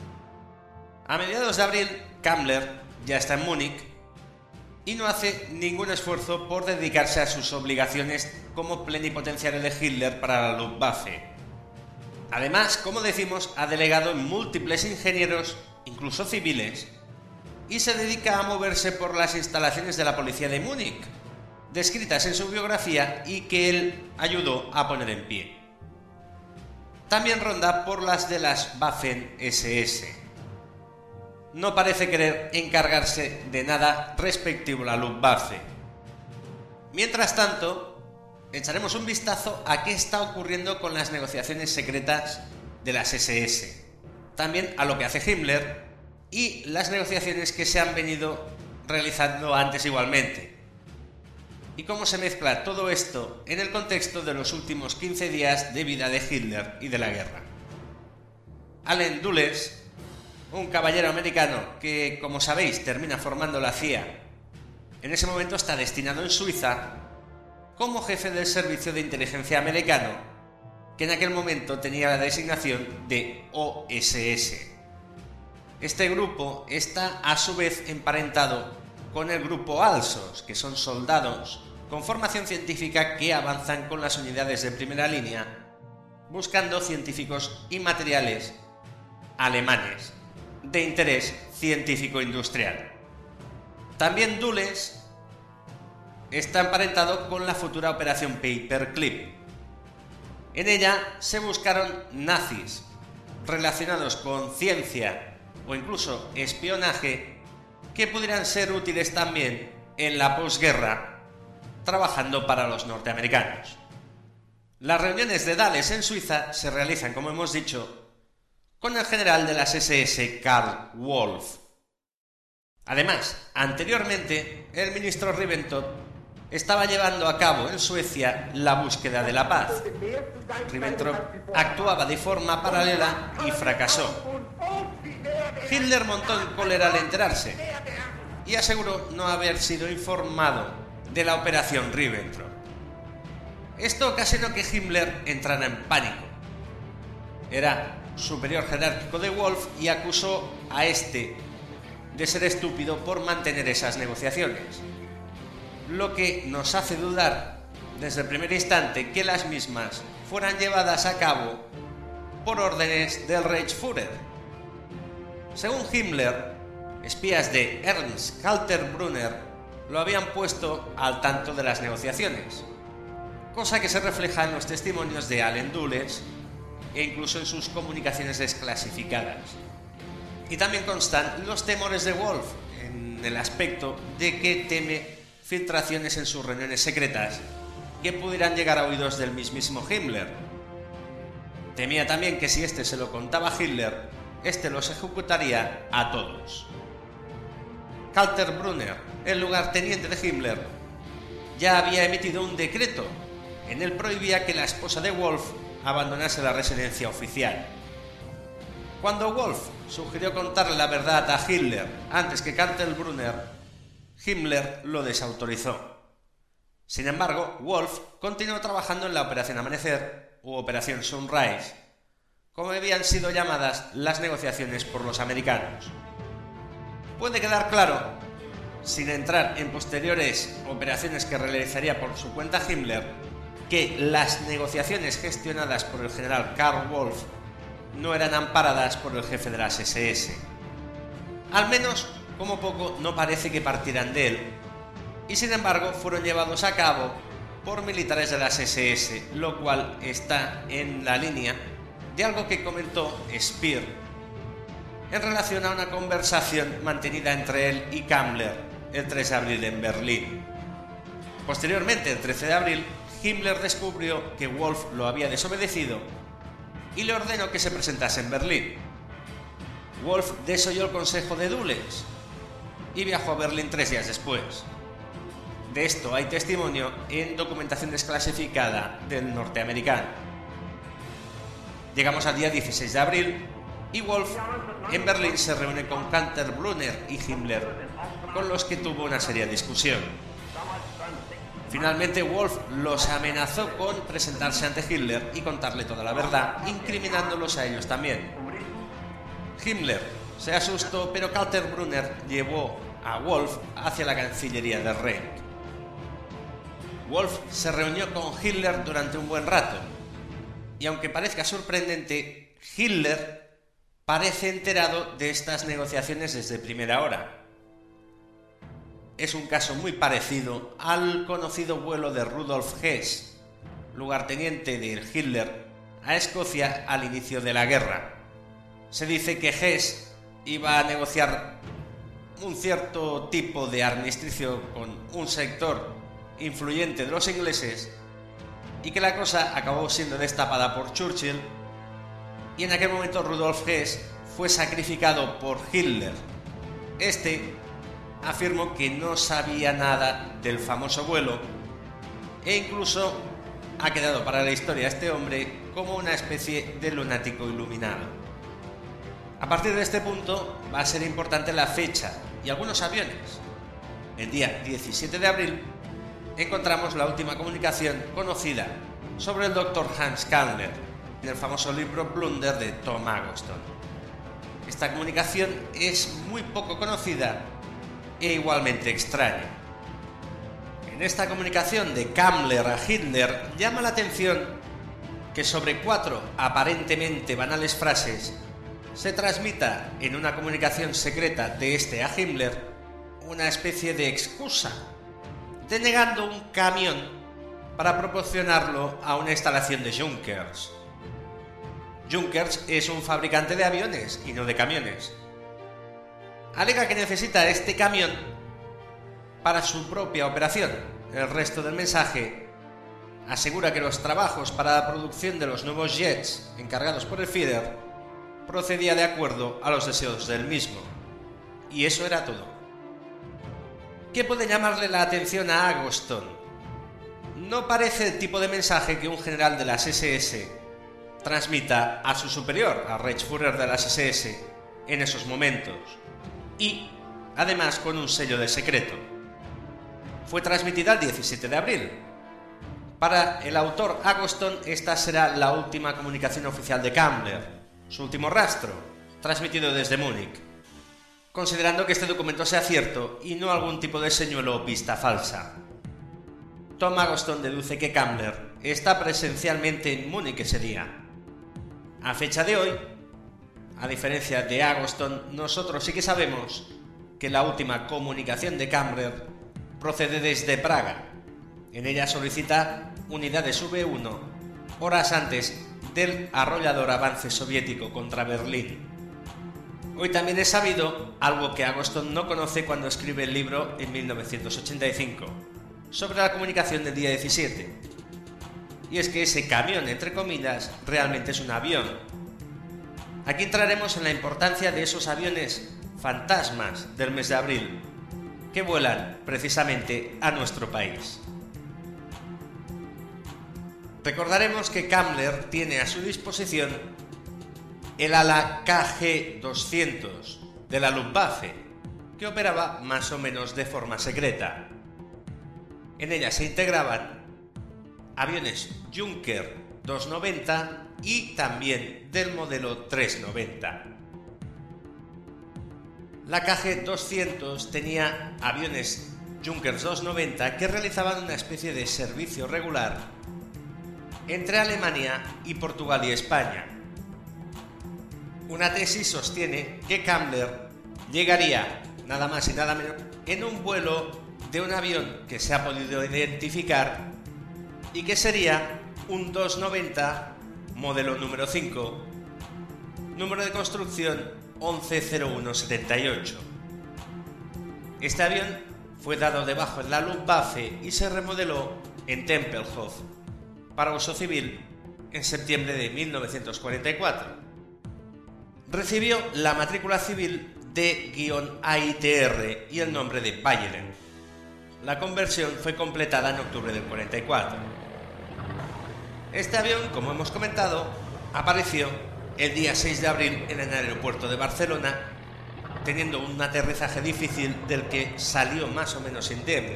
A mediados de abril, Kammler ya está en Múnich y no hace ningún esfuerzo por dedicarse a sus obligaciones como plenipotenciario de Hitler para la Luftwaffe. Además, como decimos, ha delegado en múltiples ingenieros, incluso civiles, y se dedica a moverse por las instalaciones de la policía de Múnich, descritas en su biografía y que él ayudó a poner en pie. También ronda por las de las Waffen-SS. No parece querer encargarse de nada respectivo a la Luftwaffe. Mientras tanto, echaremos un vistazo a qué está ocurriendo con las negociaciones secretas de las SS, también a lo que hace Himmler y las negociaciones que se han venido realizando antes igualmente, y cómo se mezcla todo esto en el contexto de los últimos 15 días de vida de Hitler y de la guerra. Allen Dulles, un caballero americano que, como sabéis, termina formando la CIA, en ese momento está destinado en Suiza como jefe del servicio de inteligencia americano, que en aquel momento tenía la designación de OSS. Este grupo está a su vez emparentado con el grupo Alsos, que son soldados con formación científica que avanzan con las unidades de primera línea buscando científicos y materiales alemanes de interés científico-industrial. También Dulles está emparentado con la futura operación Paperclip. En ella se buscaron nazis relacionados con ciencia o incluso espionaje que pudieran ser útiles también en la posguerra, trabajando para los norteamericanos. Las reuniones de Dulles en Suiza se realizan, como hemos dicho, con el general de las SS Karl Wolff. Además, anteriormente, el ministro Ribbentrop estaba llevando a cabo en Suecia la búsqueda de la paz. Ribbentrop actuaba de forma paralela y fracasó. Hitler montó en cólera al enterarse y aseguró no haber sido informado de la operación Ribbentrop. Esto ocasionó que Himmler entrara en pánico. Era superior jerárquico de Wolff y acusó a este de ser estúpido por mantener esas negociaciones, lo que nos hace dudar desde el primer instante que las mismas fueran llevadas a cabo por órdenes del Reichsführer. Según Himmler, espías de Ernst Kaltenbrunner lo habían puesto al tanto de las negociaciones, cosa que se refleja en los testimonios de Allen Dulles e incluso en sus comunicaciones desclasificadas. Y también constan los temores de Wolff en el aspecto de que teme filtraciones en sus reuniones secretas que pudieran llegar a oídos del mismísimo Himmler. Temía también que si este se lo contaba a Hitler, este los ejecutaría a todos. Kaltenbrunner, el lugarteniente de Himmler, ya había emitido un decreto en el prohibía que la esposa de Wolff abandonase la residencia oficial. Cuando Wolff sugirió contarle la verdad a Hitler antes que Kaltenbrunner, Himmler lo desautorizó. Sin embargo, Wolff continuó trabajando en la Operación Amanecer u Operación Sunrise, como habían sido llamadas las negociaciones por los americanos. Puede quedar claro, sin entrar en posteriores operaciones que realizaría por su cuenta Himmler, que las negociaciones gestionadas por el general Karl Wolff no eran amparadas por el jefe de las SS. Al menos, como poco, no parece que partieran de él, y sin embargo fueron llevados a cabo por militares de las SS, lo cual está en la línea de algo que comentó Speer en relación a una conversación mantenida entre él y Kammler el 3 de abril en Berlín. Posteriormente, el 13 de abril, Himmler descubrió que Wolff lo había desobedecido y le ordenó que se presentase en Berlín. Wolff desoyó el consejo de Dulles y viajó a Berlín 3 días después. De esto hay testimonio en documentación desclasificada del norteamericano. Llegamos al día 16 de abril y Wolff en Berlín se reúne con Kaltenbrunner y Himmler, con los que tuvo una seria discusión. Finalmente Wolff los amenazó con presentarse ante Hitler y contarle toda la verdad, incriminándolos a ellos también. Himmler se asustó, pero Kaltenbrunner llevó a Wolff hacia la Cancillería del Reich. Wolff se reunió con Hitler durante un buen rato, y aunque parezca sorprendente, Hitler parece enterado de estas negociaciones desde primera hora. es un caso muy parecido al conocido vuelo de Rudolf Hess, lugarteniente de Hitler, a Escocia al inicio de la guerra. Se dice que Hess iba a negociar un cierto tipo de armisticio con un sector influyente de los ingleses y que la cosa acabó siendo destapada por Churchill, y en aquel momento Rudolf Hess fue sacrificado por Hitler. Este afirmó que no sabía nada del famoso vuelo e incluso ha quedado para la historia este hombre como una especie de lunático iluminado. A partir de este punto va a ser importante la fecha y algunos aviones. El día 17 de abril encontramos la última comunicación conocida sobre el Dr. Hans Kammler en el famoso libro Blunder de Tom Agoston. Esta comunicación es muy poco conocida e igualmente extraña. En esta comunicación de Kammler a Hitler llama la atención que sobre 4 aparentemente banales frases se transmita en una comunicación secreta de este a Himmler una especie de excusa, denegando un camión para proporcionarlo a una instalación de Junkers. Junkers es un fabricante de aviones y no de camiones. Alega que necesita este camión para su propia operación. El resto del mensaje asegura que los trabajos para la producción de los nuevos jets encargados por el Führer procedía de acuerdo a los deseos del mismo. Y eso era todo. ¿Qué puede llamarle la atención a Agoston? No parece el tipo de mensaje que un general de las SS transmita a su superior, al Reichsführer de las SS, en esos momentos. Y, además, con un sello de secreto. Fue transmitida el 17 de abril. Para el autor Agoston, esta será la última comunicación oficial de Kammler, su último rastro, transmitido desde Múnich, considerando que este documento sea cierto y no algún tipo de señuelo o pista falsa. Tom Agoston deduce que Kammler está presencialmente en Múnich ese día. A fecha de hoy, a diferencia de Agoston, nosotros sí que sabemos que la última comunicación de Kammler procede desde Praga. En ella solicita unidades V1 horas antes del arrollador avance soviético contra Berlín. Hoy también es sabido algo que Agoston no conoce cuando escribe el libro en 1985 sobre la comunicación del día 17. Y es que ese camión, entre comillas, realmente es un avión. Aquí entraremos en la importancia de esos aviones fantasmas del mes de abril, que vuelan precisamente a nuestro país. Recordaremos que Kammler tiene a su disposición el ala KG-200 de la Luftwaffe, que operaba más o menos de forma secreta. En ella se integraban aviones Junker 290 y también del modelo 390. La KG-200 tenía aviones Junkers 290 que realizaban una especie de servicio regular entre Alemania y Portugal y España. Una tesis sostiene que Kammler llegaría, nada más y nada menos, en un vuelo de un avión que se ha podido identificar y que sería un 290 modelo número 5, número de construcción 110178. Este avión fue dado de baja en la Luftwaffe y se remodeló en Tempelhof para uso civil en septiembre de 1944. Recibió la matrícula civil D-AITR y el nombre de Bayern. La conversión fue completada en octubre del 44. Este avión, como hemos comentado, apareció el día 6 de abril en el aeropuerto de Barcelona, teniendo un aterrizaje difícil del que salió más o menos indemne.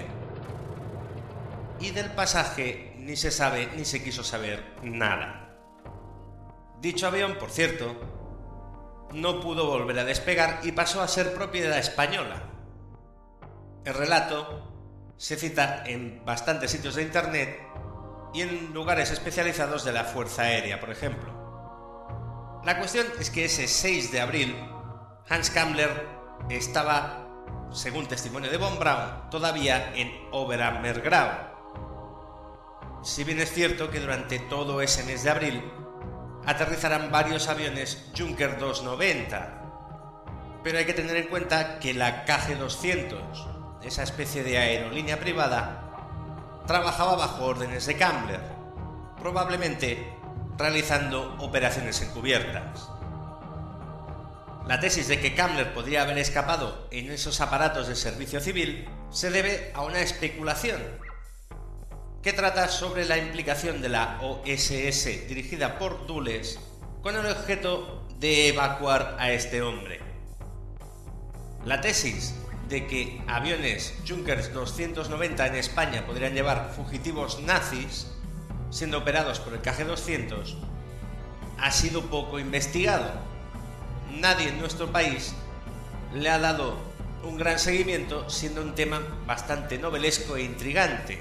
Y del pasaje ni se sabe ni se quiso saber nada. Dicho avión, por cierto, no pudo volver a despegar y pasó a ser propiedad española. El relato se cita en bastantes sitios de internet y en lugares especializados de la Fuerza Aérea, por ejemplo. La cuestión es que ese 6 de abril Hans Kammler estaba según testimonio de von Braun, todavía en Oberammergau. Si bien es cierto que durante todo ese mes de abril aterrizarán varios aviones Junker 290, pero hay que tener en cuenta que la KG-200, esa especie de aerolínea privada, trabajaba bajo órdenes de Kammler, probablemente realizando operaciones encubiertas. La tesis de que Kammler podría haber escapado en esos aparatos de servicio civil se debe a una especulación que trata sobre la implicación de la OSS dirigida por Dulles con el objeto de evacuar a este hombre. La tesis de que aviones Junkers 290 en España podrían llevar fugitivos nazis siendo operados por el KG-200 ha sido poco investigado. Nadie en nuestro país le ha dado un gran seguimiento, siendo un tema bastante novelesco e intrigante.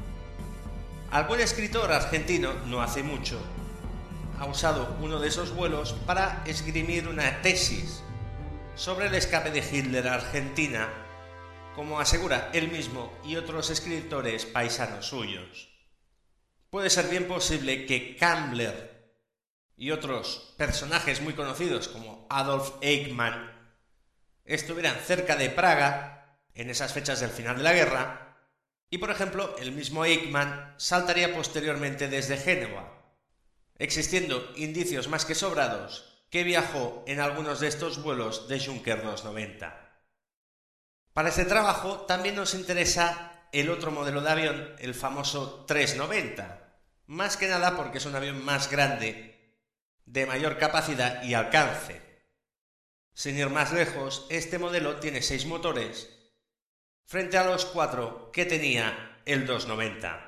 Algún escritor argentino, no hace mucho, ha usado uno de esos vuelos para esgrimir una tesis sobre el escape de Hitler a Argentina, como asegura él mismo y otros escritores paisanos suyos. Puede ser bien posible que Kammler y otros personajes muy conocidos como Adolf Eichmann estuvieran cerca de Praga en esas fechas del final de la guerra, y por ejemplo el mismo Eichmann saltaría posteriormente desde Génova, existiendo indicios más que sobrados que viajó en algunos de estos vuelos de Junker 290. Para este trabajo también nos interesa el otro modelo de avión, el famoso 390, más que nada porque es un avión más grande, de mayor capacidad y alcance. Sin ir más lejos, este modelo tiene 6 motores, frente a los 4 que tenía el 290.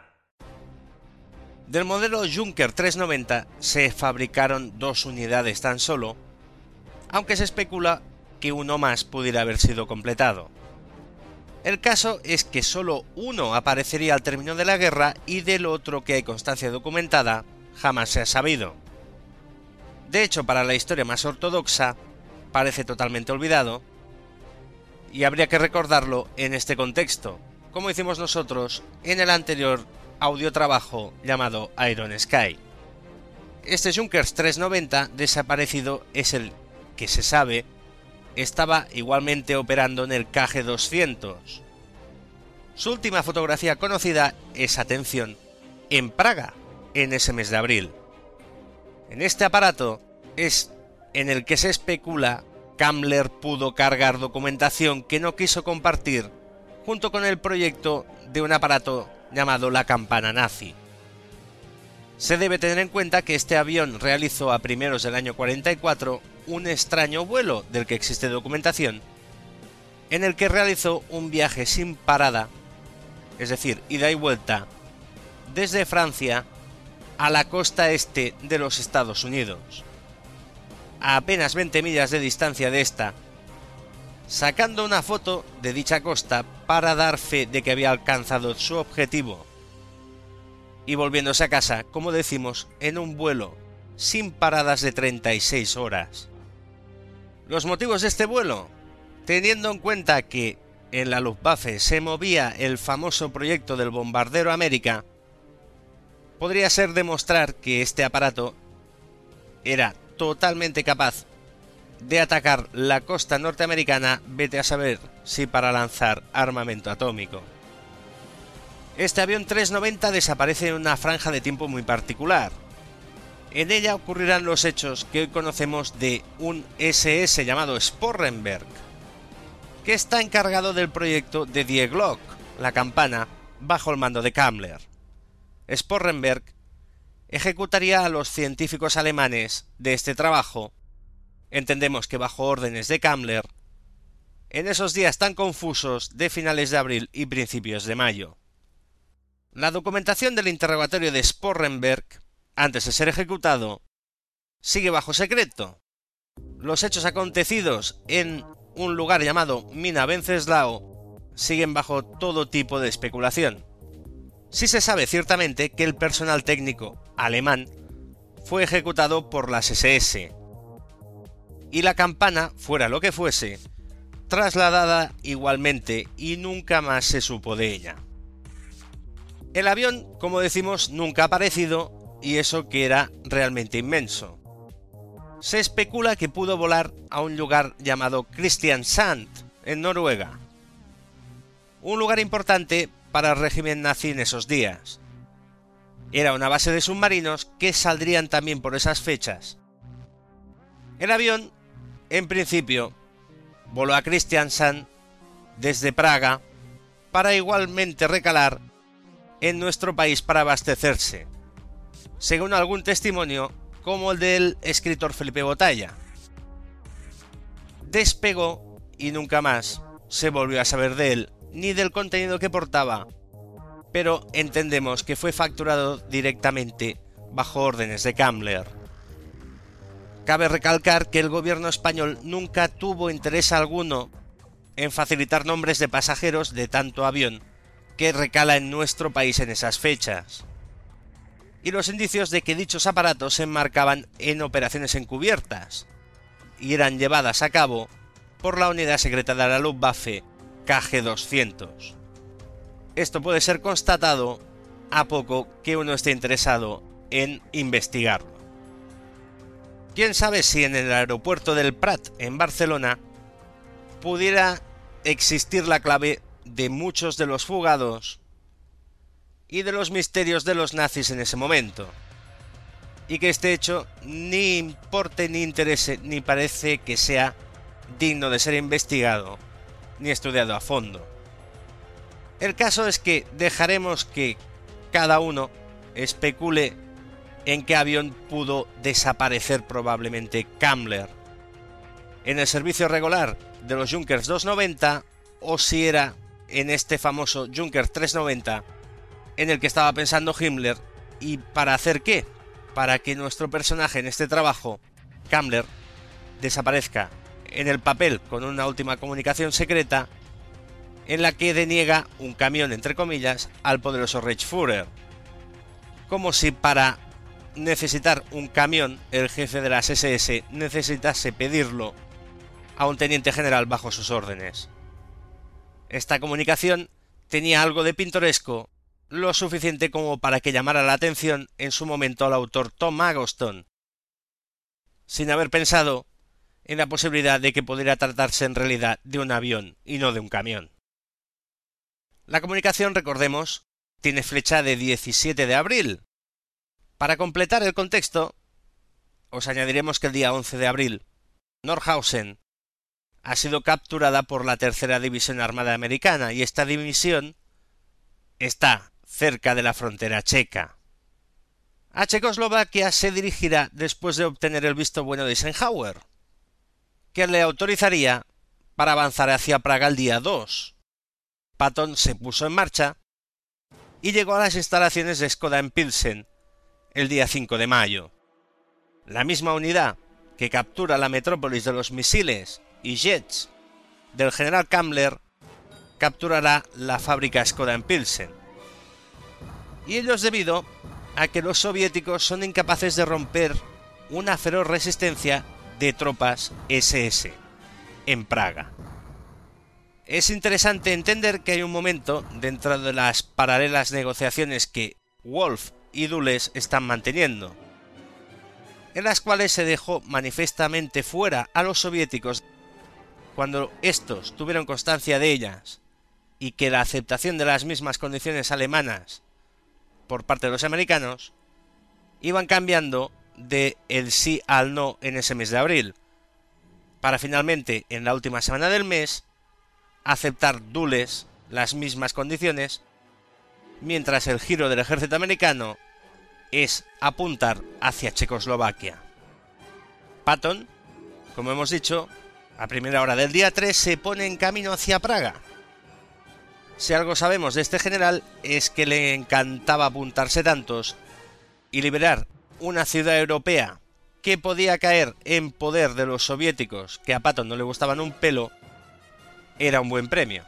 Del modelo Junker 390 se fabricaron 2 unidades tan solo, aunque se especula que uno más pudiera haber sido completado. El caso es que solo uno aparecería al término de la guerra y del otro, que hay constancia documentada, jamás se ha sabido. De hecho, para la historia más ortodoxa, parece totalmente olvidado, y habría que recordarlo en este contexto, como hicimos nosotros en el anterior audiotrabajo llamado Iron Sky. Este Junkers 390 desaparecido es el que se sabe estaba igualmente operando en el KG-200. Su última fotografía conocida es, atención, en Praga, en ese mes de abril. En este aparato es en el que se especula Kammler pudo cargar documentación que no quiso compartir junto con el proyecto de un aparato llamado la campana nazi. Se debe tener en cuenta que este avión realizó a primeros del año 44 un extraño vuelo del que existe documentación, en el que realizó un viaje sin parada, es decir, ida y vuelta, desde Francia a la costa este de los Estados Unidos, a apenas 20 millas de distancia de esta, sacando una foto de dicha costa para dar fe de que había alcanzado su objetivo, y volviéndose a casa, como decimos, en un vuelo sin paradas de 36 horas. Los motivos de este vuelo, teniendo en cuenta que en la Luftwaffe se movía el famoso proyecto del bombardero América, podría ser demostrar que este aparato era totalmente capaz de atacar la costa norteamericana, vete a saber si para lanzar armamento atómico. Este avión 390 desaparece en una franja de tiempo muy particular. En ella ocurrirán los hechos que hoy conocemos de un SS llamado Sporrenberg, que está encargado del proyecto de Die Glock, la campana, bajo el mando de Kammler. Sporrenberg ejecutaría a los científicos alemanes de este trabajo, entendemos que bajo órdenes de Kammler, en esos días tan confusos de finales de abril y principios de mayo. La documentación del interrogatorio de Sporrenberg, antes de ser ejecutado, sigue bajo secreto. Los hechos acontecidos en un lugar llamado Mina Wenceslao siguen bajo todo tipo de especulación. Sí se sabe ciertamente que el personal técnico alemán fue ejecutado por las SS, y la campana, fuera lo que fuese, trasladada igualmente y nunca más se supo de ella. El avión, como decimos, nunca ha aparecido, y eso que era realmente inmenso. Se especula que pudo volar a un lugar llamado Kristiansand, en Noruega. Un lugar importante para el régimen nazi en esos días. Era una base de submarinos que saldrían también por esas fechas. El avión, en principio, voló a Kristiansand desde Praga para igualmente recalar en nuestro país para abastecerse, según algún testimonio como el del escritor Felipe Botalla. Despegó y nunca más se volvió a saber de él ni del contenido que portaba, pero entendemos que fue facturado directamente bajo órdenes de Kammler. Cabe recalcar que el gobierno español nunca tuvo interés alguno en facilitar nombres de pasajeros de tanto avión que recala en nuestro país en esas fechas, y los indicios de que dichos aparatos se enmarcaban en operaciones encubiertas y eran llevadas a cabo por la unidad secreta de la Luftwaffe KG-200. Esto puede ser constatado a poco que uno esté interesado en investigarlo. Quién sabe si en el aeropuerto del Prat, en Barcelona, pudiera existir la clave de muchos de los fugados y de los misterios de los nazis en ese momento, y que este hecho ni importe ni interese ni parece que sea digno de ser investigado ni estudiado a fondo. El caso es que dejaremos que cada uno especule en qué avión pudo desaparecer probablemente Kammler, en el servicio regular de los Junkers 290 o si era en este famoso Junker 390 en el que estaba pensando Himmler. ¿Y para hacer qué? Para que nuestro personaje en este trabajo, Kammler, desaparezca en el papel con una última comunicación secreta en la que deniega un camión, entre comillas, al poderoso Reichsführer. Como si para necesitar un camión el jefe de las SS necesitase pedirlo a un teniente general bajo sus órdenes. Esta comunicación tenía algo de pintoresco, lo suficiente como para que llamara la atención en su momento al autor Tom Agoston, sin haber pensado en la posibilidad de que pudiera tratarse en realidad de un avión y no de un camión. La comunicación, recordemos, tiene fecha de 17 de abril. Para completar el contexto, os añadiremos que el día 11 de abril, Nordhausen ha sido capturada por la Tercera División Armada Americana y esta división está cerca de la frontera checa. A Checoslovaquia se dirigirá después de obtener el visto bueno de Eisenhower, que le autorizaría para avanzar hacia Praga el día 2. Patton se puso en marcha y llegó a las instalaciones de Skoda en Pilsen el día 5 de mayo. La misma unidad que captura la metrópolis de los misiles y jets del general Kammler capturará la fábrica Skoda en Pilsen. Y ello es debido a que los soviéticos son incapaces de romper una feroz resistencia de tropas SS en Praga. Es interesante entender que hay un momento dentro de las paralelas negociaciones que Wolf y Dulles están manteniendo, en las cuales se dejó manifiestamente fuera a los soviéticos cuando estos tuvieron constancia de ellas, y que la aceptación de las mismas condiciones alemanas por parte de los americanos iban cambiando de el sí al no en ese mes de abril, para finalmente en la última semana del mes aceptar Dulles las mismas condiciones, mientras el giro del ejército americano es apuntar hacia Checoslovaquia. Patton, como hemos dicho, a primera hora del día 3 se pone en camino hacia Praga. Si algo sabemos de este general es que le encantaba apuntarse tantos y liberar una ciudad europea que podía caer en poder de los soviéticos, que a Patton no le gustaban un pelo, era un buen premio.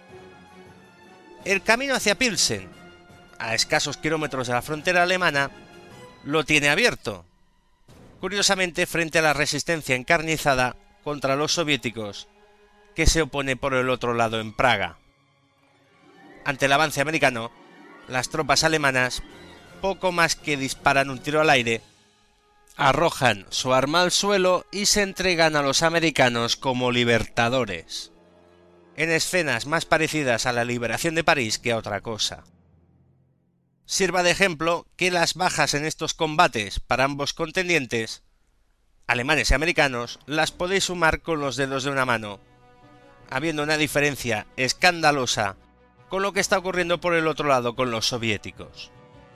El camino hacia Pilsen, a escasos kilómetros de la frontera alemana, lo tiene abierto, curiosamente frente a la resistencia encarnizada contra los soviéticos que se opone por el otro lado en Praga. Ante el avance americano, las tropas alemanas, poco más que disparan un tiro al aire, arrojan su arma al suelo y se entregan a los americanos como libertadores, en escenas más parecidas a la liberación de París que a otra cosa. Sirva de ejemplo que las bajas en estos combates para ambos contendientes, alemanes y americanos, las podéis sumar con los dedos de una mano, habiendo una diferencia escandalosa con lo que está ocurriendo por el otro lado con los soviéticos.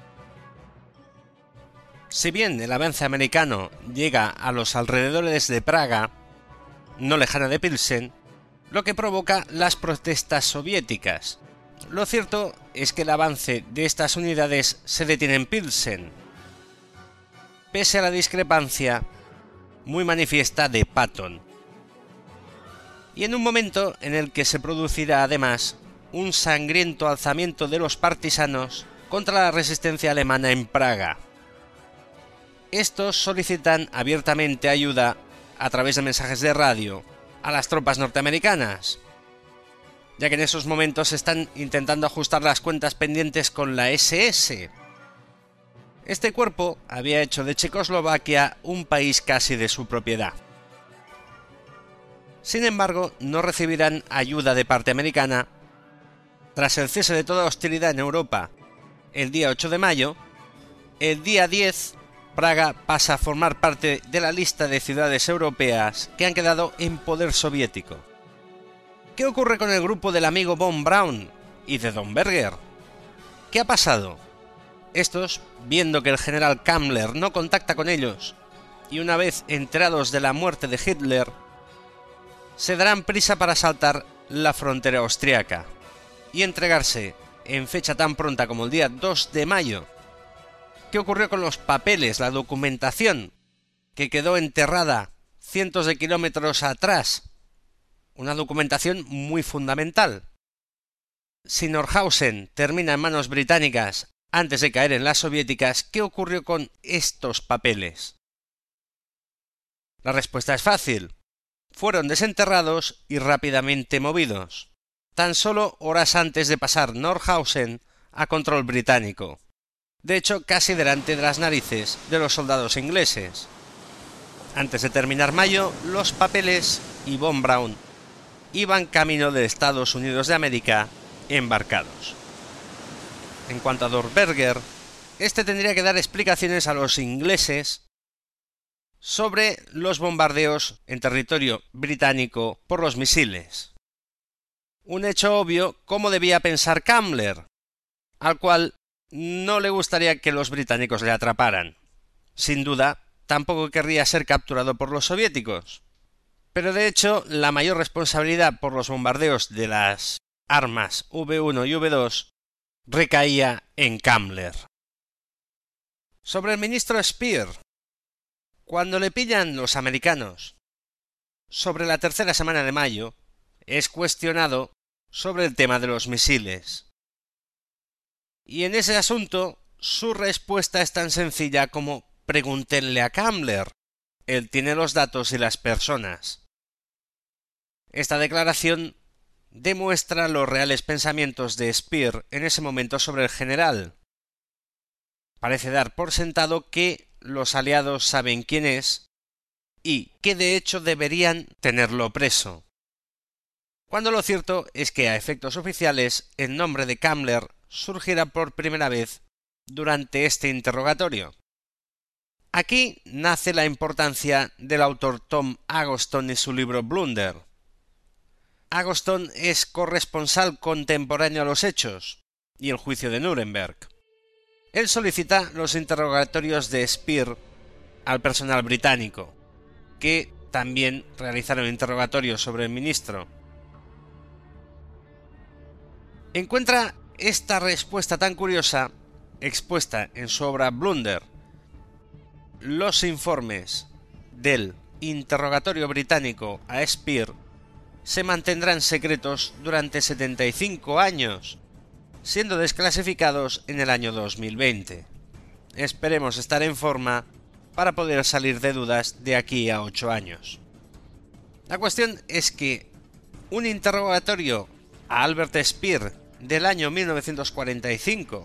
Si bien el avance americano llega a los alrededores de Praga, no lejana de Pilsen, lo que provoca las protestas soviéticas. Lo cierto es que el avance de estas unidades se detiene en Pilsen, pese a la discrepancia muy manifiesta de Patton, y en un momento en el que se producirá además un sangriento alzamiento de los partisanos contra la resistencia alemana en Praga. Estos solicitan abiertamente ayuda a través de mensajes de radio a las tropas norteamericanas, ya que en esos momentos están intentando ajustar las cuentas pendientes con la SS. Este cuerpo había hecho de Checoslovaquia un país casi de su propiedad. Sin embargo, no recibirán ayuda de parte americana. Tras el cese de toda hostilidad en Europa el día 8 de mayo, el día 10, Praga pasa a formar parte de la lista de ciudades europeas que han quedado en poder soviético. ¿Qué ocurre con el grupo del amigo von Braun y de Don Berger? ¿Qué ha pasado? Estos, viendo que el general Kammler no contacta con ellos, y una vez enterados de la muerte de Hitler, se darán prisa para saltar la frontera austriaca y entregarse en fecha tan pronta como el día 2 de mayo. ¿Qué ocurrió con los papeles, la documentación, que quedó enterrada cientos de kilómetros atrás? Una documentación muy fundamental. Si Nordhausen termina en manos británicas antes de caer en las soviéticas, ¿qué ocurrió con estos papeles? La respuesta es fácil. Fueron desenterrados y rápidamente movidos, tan solo horas antes de pasar Nordhausen a control británico. De hecho, casi delante de las narices de los soldados ingleses. Antes de terminar mayo, los papeles y von Braun iban camino de Estados Unidos de América embarcados. En cuanto a Dorberger, este tendría que dar explicaciones a los ingleses sobre los bombardeos en territorio británico por los misiles. Un hecho obvio como debía pensar Kammler, al cual no le gustaría que los británicos le atraparan. Sin duda, tampoco querría ser capturado por los soviéticos. Pero de hecho, la mayor responsabilidad por los bombardeos de las armas V1 y V2 recaía en Kammler. Sobre el ministro Speer, cuando le pillan los americanos sobre la tercera semana de mayo, es cuestionado sobre el tema de los misiles. Y en ese asunto, su respuesta es tan sencilla como pregúntenle a Kammler. Él tiene los datos y las personas. Esta declaración demuestra los reales pensamientos de Speer en ese momento sobre el general. Parece dar por sentado que los aliados saben quién es y que de hecho deberían tenerlo preso. Cuando lo cierto es que a efectos oficiales el nombre de Kammler surgirá por primera vez durante este interrogatorio. Aquí nace la importancia del autor Tom Agoston y su libro Blunder. Agoston es corresponsal contemporáneo a los hechos y el juicio de Nuremberg. Él solicita los interrogatorios de Speer al personal británico, que también realizaron interrogatorios sobre el ministro. Encuentra esta respuesta tan curiosa expuesta en su obra Blunder. Los informes del interrogatorio británico a Speer se mantendrán secretos durante 75 años, siendo desclasificados en el año 2020. Esperemos estar en forma para poder salir de dudas de aquí a 8 años. La cuestión es que un interrogatorio a Albert Speer del año 1945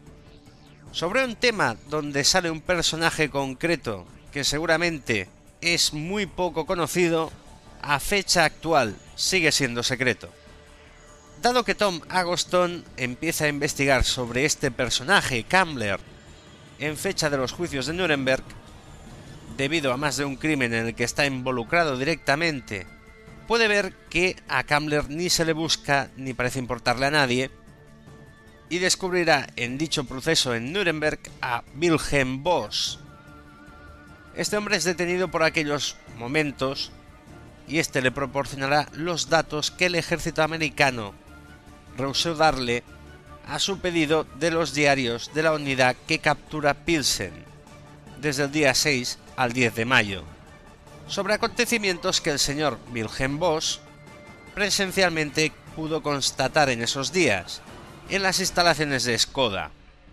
sobre un tema donde sale un personaje concreto que seguramente es muy poco conocido, a fecha actual sigue siendo secreto. Dado que Tom Agoston empieza a investigar sobre este personaje, Kammler, en fecha de los juicios de Nuremberg, debido a más de un crimen en el que está involucrado directamente, puede ver que a Kammler ni se le busca ni parece importarle a nadie, y descubrirá en dicho proceso en Nuremberg a Wilhelm Voss. Este hombre es detenido por aquellos momentos y este le proporcionará los datos que el ejército americano rehusó darle a su pedido de los diarios de la unidad que captura Pilsen desde el día 6 al 10 de mayo, sobre acontecimientos que el señor Wilhelm Voss presencialmente pudo constatar en esos días, en las instalaciones de Skoda.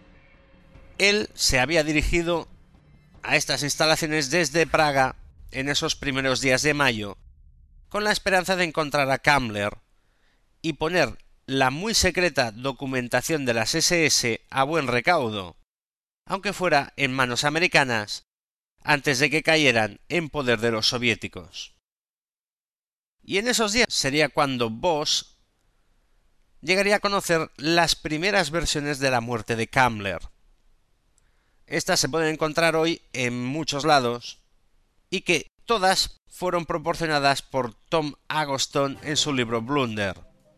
Él se había dirigido a estas instalaciones desde Praga en esos primeros días de mayo, con la esperanza de encontrar a Kammler y poner la muy secreta documentación de las SS a buen recaudo, aunque fuera en manos americanas, antes de que cayeran en poder de los soviéticos. Y en esos días sería cuando Voss llegaría a conocer las primeras versiones de la muerte de Kammler. Estas se pueden encontrar hoy en muchos lados y que todas fueron proporcionadas por Tom Agoston en su libro Blunder.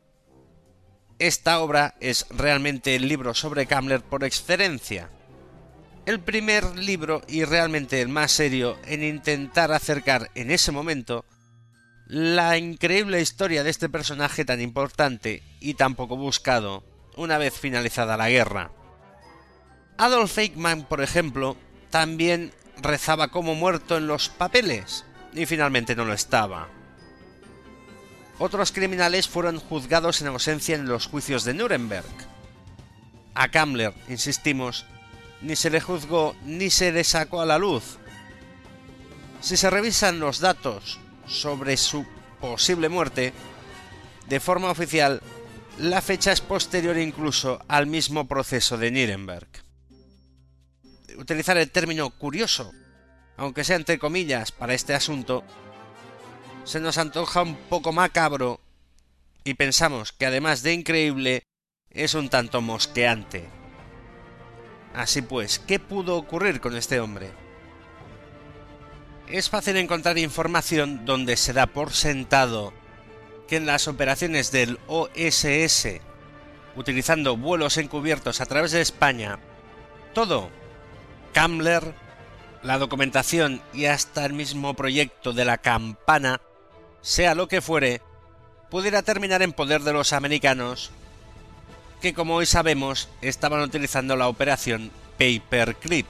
Esta obra es realmente el libro sobre Kammler por excelencia, el primer libro y realmente el más serio en intentar acercar en ese momento la increíble historia de este personaje tan importante y tan poco buscado una vez finalizada la guerra. Adolf Eichmann, por ejemplo, también rezaba como muerto en los papeles y finalmente no lo estaba. Otros criminales fueron juzgados en ausencia en los juicios de Nuremberg. A Kammler, insistimos, ni se le juzgó ni se le sacó a la luz. Si se revisan los datos sobre su posible muerte, de forma oficial, la fecha es posterior incluso al mismo proceso de Nuremberg. Utilizar el término curioso, aunque sea entre comillas, para este asunto, se nos antoja un poco macabro y pensamos que además de increíble, es un tanto mosqueante. Así pues, ¿qué pudo ocurrir con este hombre? Es fácil encontrar información donde se da por sentado que en las operaciones del OSS, utilizando vuelos encubiertos a través de España, todo, Kammler, la documentación y hasta el mismo proyecto de la campana, sea lo que fuere, pudiera terminar en poder de los americanos, que como hoy sabemos estaban utilizando la operación Paperclip.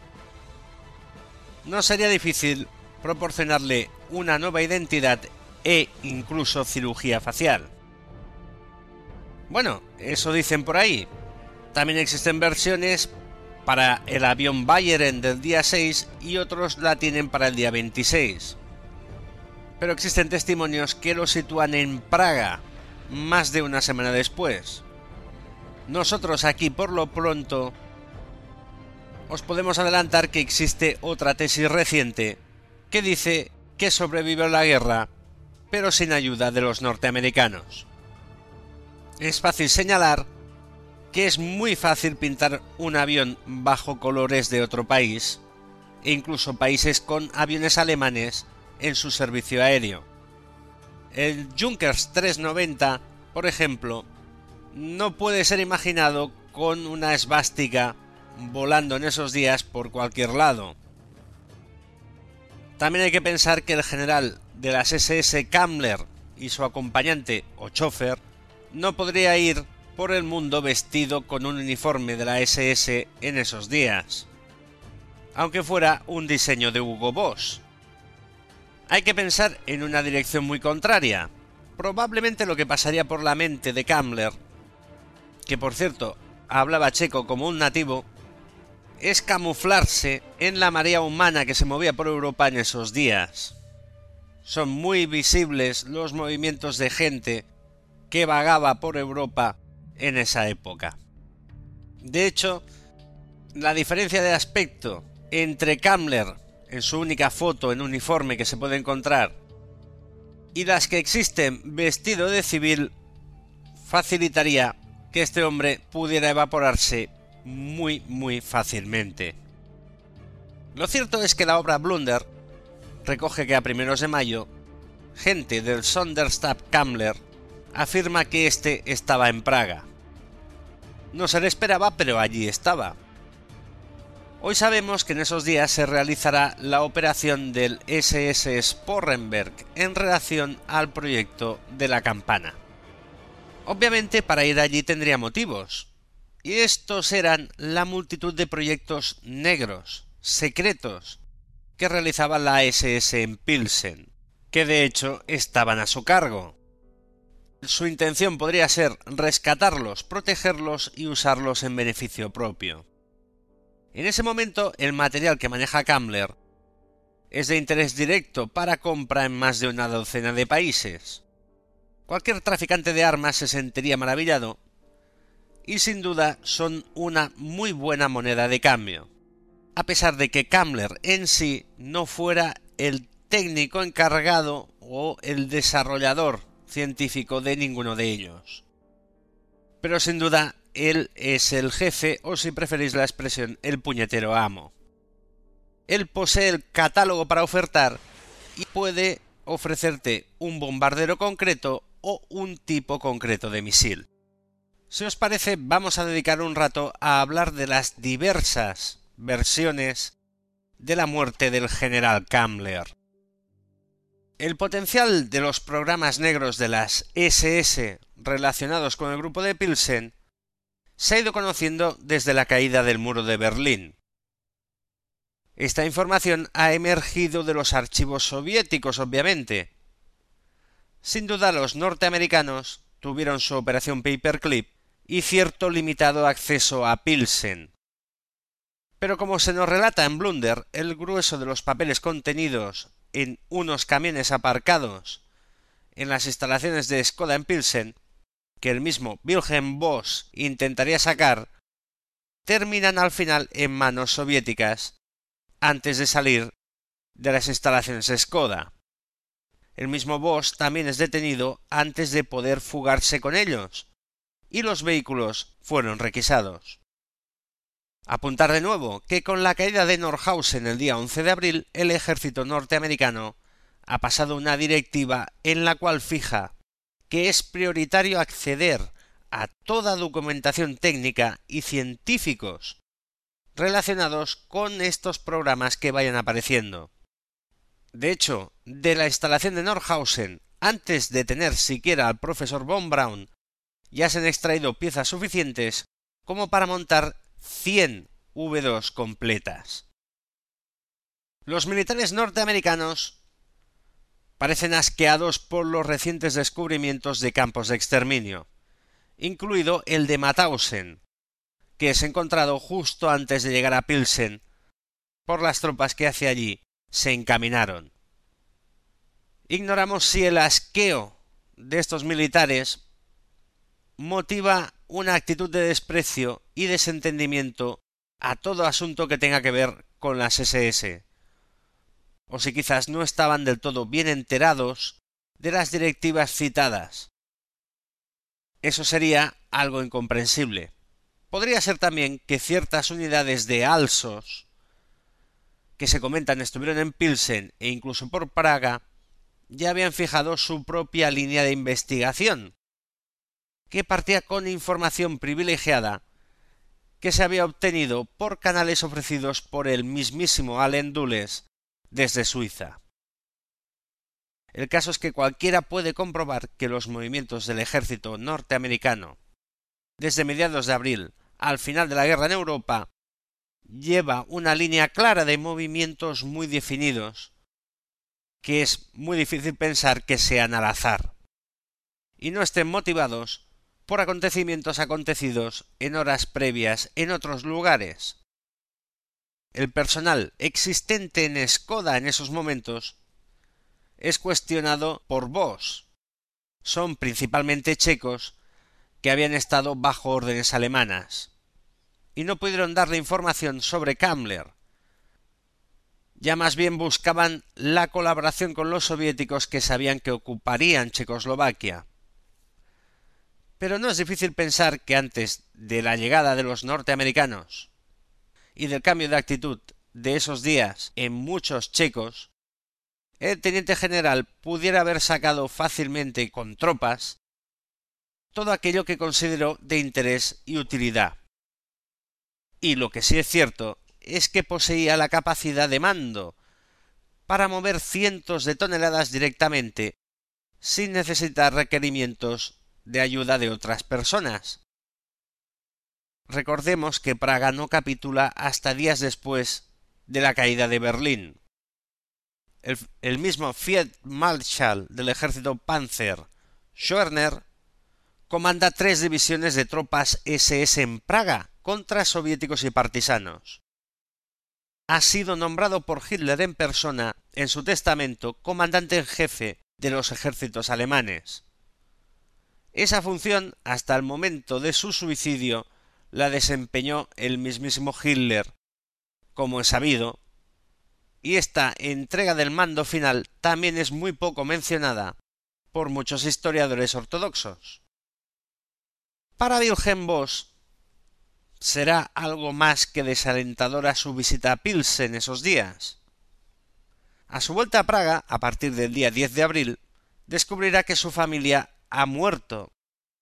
No sería difícil proporcionarle una nueva identidad e incluso cirugía facial. Bueno, eso dicen por ahí. También existen versiones para el avión Bayern del día 6 y otros la tienen para el día 26. Pero existen testimonios que lo sitúan en Praga, más de una semana después. Nosotros aquí por lo pronto os podemos adelantar que existe otra tesis reciente que dice que sobrevivió a la guerra, pero sin ayuda de los norteamericanos. Es fácil señalar que es muy fácil pintar un avión bajo colores de otro país, e incluso países con aviones alemanes en su servicio aéreo. El Junkers 390, por ejemplo, no puede ser imaginado con una esvástica volando en esos días por cualquier lado. También hay que pensar que el general de las SS Kammler y su acompañante o chofer no podría ir por el mundo vestido con un uniforme de la SS en esos días, aunque fuera un diseño de Hugo Boss. Hay que pensar en una dirección muy contraria. Probablemente lo que pasaría por la mente de Kammler, que por cierto hablaba checo como un nativo, es camuflarse en la marea humana que se movía por Europa en esos días. son muy visibles los movimientos de gente que vagaba por Europa en esa época. De hecho, la diferencia de aspecto entre Kammler en su única foto en uniforme que se puede encontrar y las que existen vestido de civil facilitaría que este hombre pudiera evaporarse muy fácilmente. Lo cierto es que la obra Blunder recoge que a primeros de mayo, gente del Sonderstab Kammler afirma que este estaba en Praga. No se le esperaba, pero allí estaba. Hoy sabemos que en esos días se realizará la operación del SS Sporrenberg en relación al proyecto de la campana. Obviamente para ir allí tendría motivos, y estos eran la multitud de proyectos negros, secretos, que realizaba la SS en Pilsen, que de hecho estaban a su cargo. Su intención podría ser rescatarlos, protegerlos y usarlos en beneficio propio. En ese momento, el material que maneja Kammler es de interés directo para compra en más de una docena de países. Cualquier traficante de armas se sentiría maravillado y sin duda son una muy buena moneda de cambio, a pesar de que Kammler en sí no fuera el técnico encargado o el desarrollador científico de ninguno de ellos. Pero sin duda él es el jefe, o si preferís la expresión, el puñetero amo. Él posee el catálogo para ofertar y puede ofrecerte un bombardero concreto o un tipo concreto de misil. Si os parece, vamos a dedicar un rato a hablar de las diversas versiones de la muerte del general Kammler. El potencial de los programas negros de las SS relacionados con el grupo de Pilsen se ha ido conociendo desde la caída del muro de Berlín. Esta información ha emergido de los archivos soviéticos, obviamente. Sin duda, los norteamericanos tuvieron su operación Paperclip y cierto limitado acceso a Pilsen. Pero como se nos relata en Blunder, el grueso de los papeles contenidos en unos camiones aparcados en las instalaciones de Skoda en Pilsen, que el mismo Wilhelm Voss intentaría sacar, terminan al final en manos soviéticas antes de salir de las instalaciones de Skoda. El mismo Voss también es detenido antes de poder fugarse con ellos, y los vehículos fueron requisados. Apuntar de nuevo que con la caída de Nordhausen el día 11 de abril, el ejército norteamericano ha pasado una directiva en la cual fija que es prioritario acceder a toda documentación técnica y científicos relacionados con estos programas que vayan apareciendo. De hecho, de la instalación de Nordhausen, antes de tener siquiera al profesor von Braun, ya se han extraído piezas suficientes como para montar 100 V2 completas. Los militares norteamericanos parecen asqueados por los recientes descubrimientos de campos de exterminio, incluido el de Mauthausen, que es encontrado justo antes de llegar a Pilsen por las tropas que hacia allí se encaminaron. Ignoramos si el asqueo de estos militares motiva una actitud de desprecio y desentendimiento a todo asunto que tenga que ver con las SS, o si quizás no estaban del todo bien enterados de las directivas citadas. Eso sería algo incomprensible. Podría ser también que ciertas unidades de Alsos que se comentan estuvieron en Pilsen e incluso por Praga ya habían fijado su propia línea de investigación, que partía con información privilegiada que se había obtenido por canales ofrecidos por el mismísimo Allen Dulles desde Suiza. El caso es que cualquiera puede comprobar que los movimientos del ejército norteamericano desde mediados de abril al final de la guerra en Europa lleva una línea clara de movimientos muy definidos, que es muy difícil pensar que sean al azar y no estén motivados por acontecimientos acontecidos en horas previas en otros lugares. El personal existente en Skoda en esos momentos es cuestionado por Voss. Son principalmente checos que habían estado bajo órdenes alemanas y no pudieron darle información sobre Kammler. Ya más bien buscaban la colaboración con los soviéticos que sabían que ocuparían Checoslovaquia. Pero no es difícil pensar que antes de la llegada de los norteamericanos y del cambio de actitud de esos días en muchos checos, el teniente general pudiera haber sacado fácilmente con tropas todo aquello que consideró de interés y utilidad. Y lo que sí es cierto es que poseía la capacidad de mando para mover cientos de toneladas directamente sin necesitar requerimientos de ayuda de otras personas. Recordemos que Praga no capitula hasta días después de la caída de Berlín. El mismo Feldmarschall del ejército Panzer, Schwerner, comanda 3 divisiones de tropas SS en Praga contra soviéticos y partisanos. Ha sido nombrado por Hitler en persona en su testamento comandante en jefe de los ejércitos alemanes. Esa función, hasta el momento de su suicidio, la desempeñó el mismísimo Hitler, como es sabido, y esta entrega del mando final también es muy poco mencionada por muchos historiadores ortodoxos. Para Wilhelm Voss será algo más que desalentadora su visita a Pilsen esos días. A su vuelta a Praga, a partir del día 10 de abril, descubrirá que su familia ha muerto,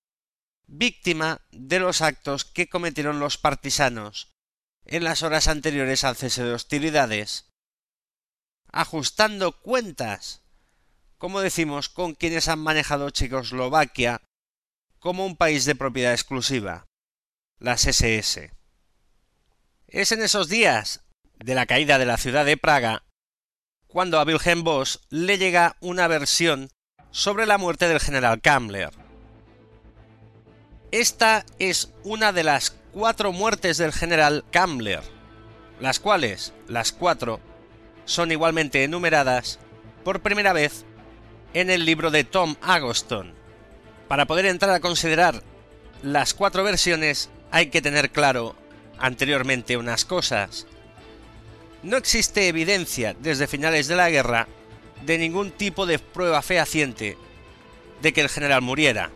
víctima de los actos que cometieron los partisanos en las horas anteriores al cese de hostilidades, ajustando cuentas, como decimos, con quienes han manejado Checoslovaquia como un país de propiedad exclusiva, las SS. Es en esos días de la caída de la ciudad de Praga cuando a Wilhelm Voss le llega una versión sobre la muerte del general Kammler. Esta es una de las 4 muertes del general Kammler, las cuales, las 4, son igualmente enumeradas por primera vez en el libro de Tom Agoston. Para poder entrar a considerar las 4 versiones hay que tener claro anteriormente unas cosas. No existe evidencia desde finales de la guerra de ningún tipo de prueba fehaciente de que el general muriera.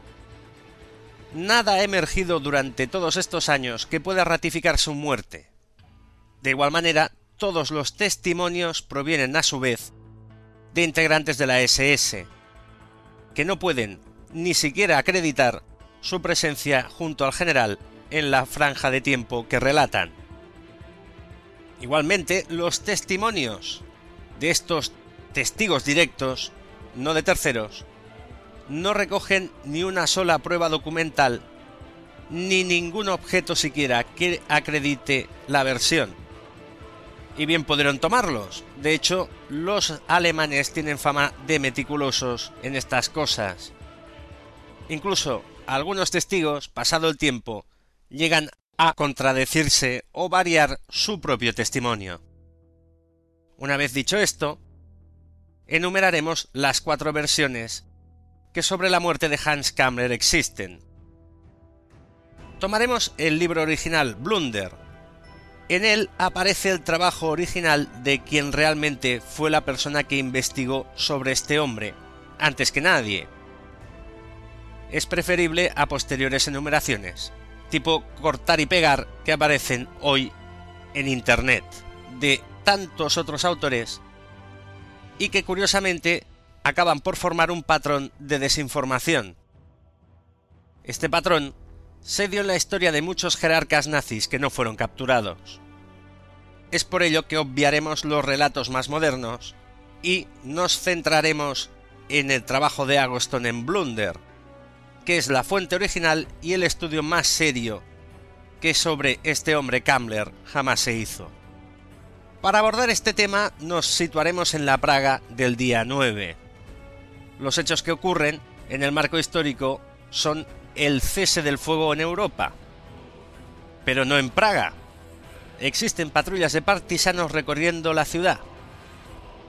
Nada ha emergido durante todos estos años que pueda ratificar su muerte. De igual manera, todos los testimonios provienen a su vez de integrantes de la SS, que no pueden ni siquiera acreditar su presencia junto al general en la franja de tiempo que relatan. Igualmente, los testimonios de estos testigos directos, no de terceros, no recogen ni una sola prueba documental ni ningún objeto siquiera que acredite la versión. Y bien pudieron tomarlos. De hecho, los alemanes tienen fama de meticulosos en estas cosas. Incluso algunos testigos, pasado el tiempo, llegan a contradecirse o variar su propio testimonio. Una vez dicho esto, enumeraremos las 4 versiones que sobre la muerte de Hans Kammler existen. Tomaremos el libro original Blunder. En él aparece el trabajo original de quien realmente fue la persona que investigó sobre este hombre, antes que nadie. Es preferible a posteriores enumeraciones, tipo cortar y pegar, que aparecen hoy en Internet, de tantos otros autores, y que curiosamente acaban por formar un patrón de desinformación. Este patrón se dio en la historia de muchos jerarcas nazis que no fueron capturados. Es por ello que obviaremos los relatos más modernos y nos centraremos en el trabajo de Agoston en Blunder, que es la fuente original y el estudio más serio que sobre este hombre Kammler jamás se hizo. Para abordar este tema nos situaremos en la Praga del día 9. Los hechos que ocurren en el marco histórico son el cese del fuego en Europa, pero no en Praga. Existen patrullas de partisanos recorriendo la ciudad.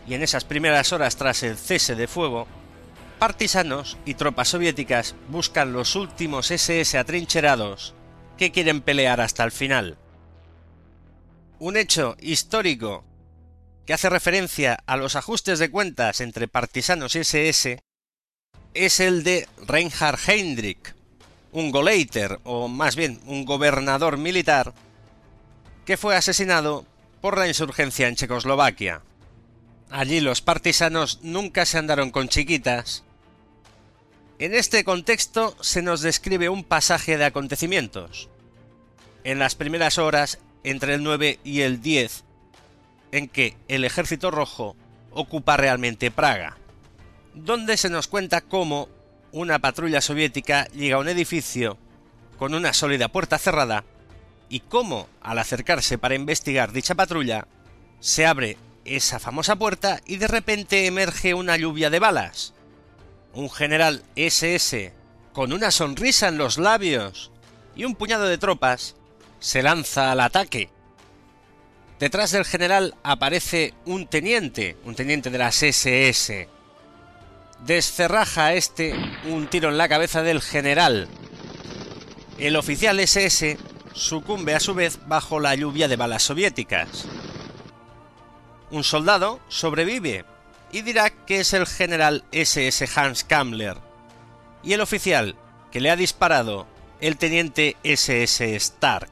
y en esas primeras horas tras el cese de fuego, partisanos y tropas soviéticas buscan los últimos SS atrincherados que quieren pelear hasta el final. Un hecho histórico que hace referencia a los ajustes de cuentas entre partisanos y SS es el de Reinhard Heydrich, un Gauleiter, o más bien un gobernador militar, que fue asesinado por la insurgencia en Checoslovaquia. Allí los partisanos nunca se andaron con chiquitas. En este contexto se nos describe un pasaje de acontecimientos. En las primeras horas, entre el 9 y el 10, en que el Ejército Rojo ocupa realmente Praga, donde se nos cuenta cómo una patrulla soviética llega a un edificio con una sólida puerta cerrada y cómo, al acercarse para investigar dicha patrulla, se abre esa famosa puerta y de repente emerge una lluvia de balas. Un general SS con una sonrisa en los labios y un puñado de tropas se lanza al ataque. Detrás del general aparece un teniente de las SS. Descerraja a este un tiro en la cabeza del general. El oficial SS sucumbe a su vez bajo la lluvia de balas soviéticas. Un soldado sobrevive y dirá que es el general SS Hans Kammler, y el oficial que le ha disparado, el teniente SS Stark.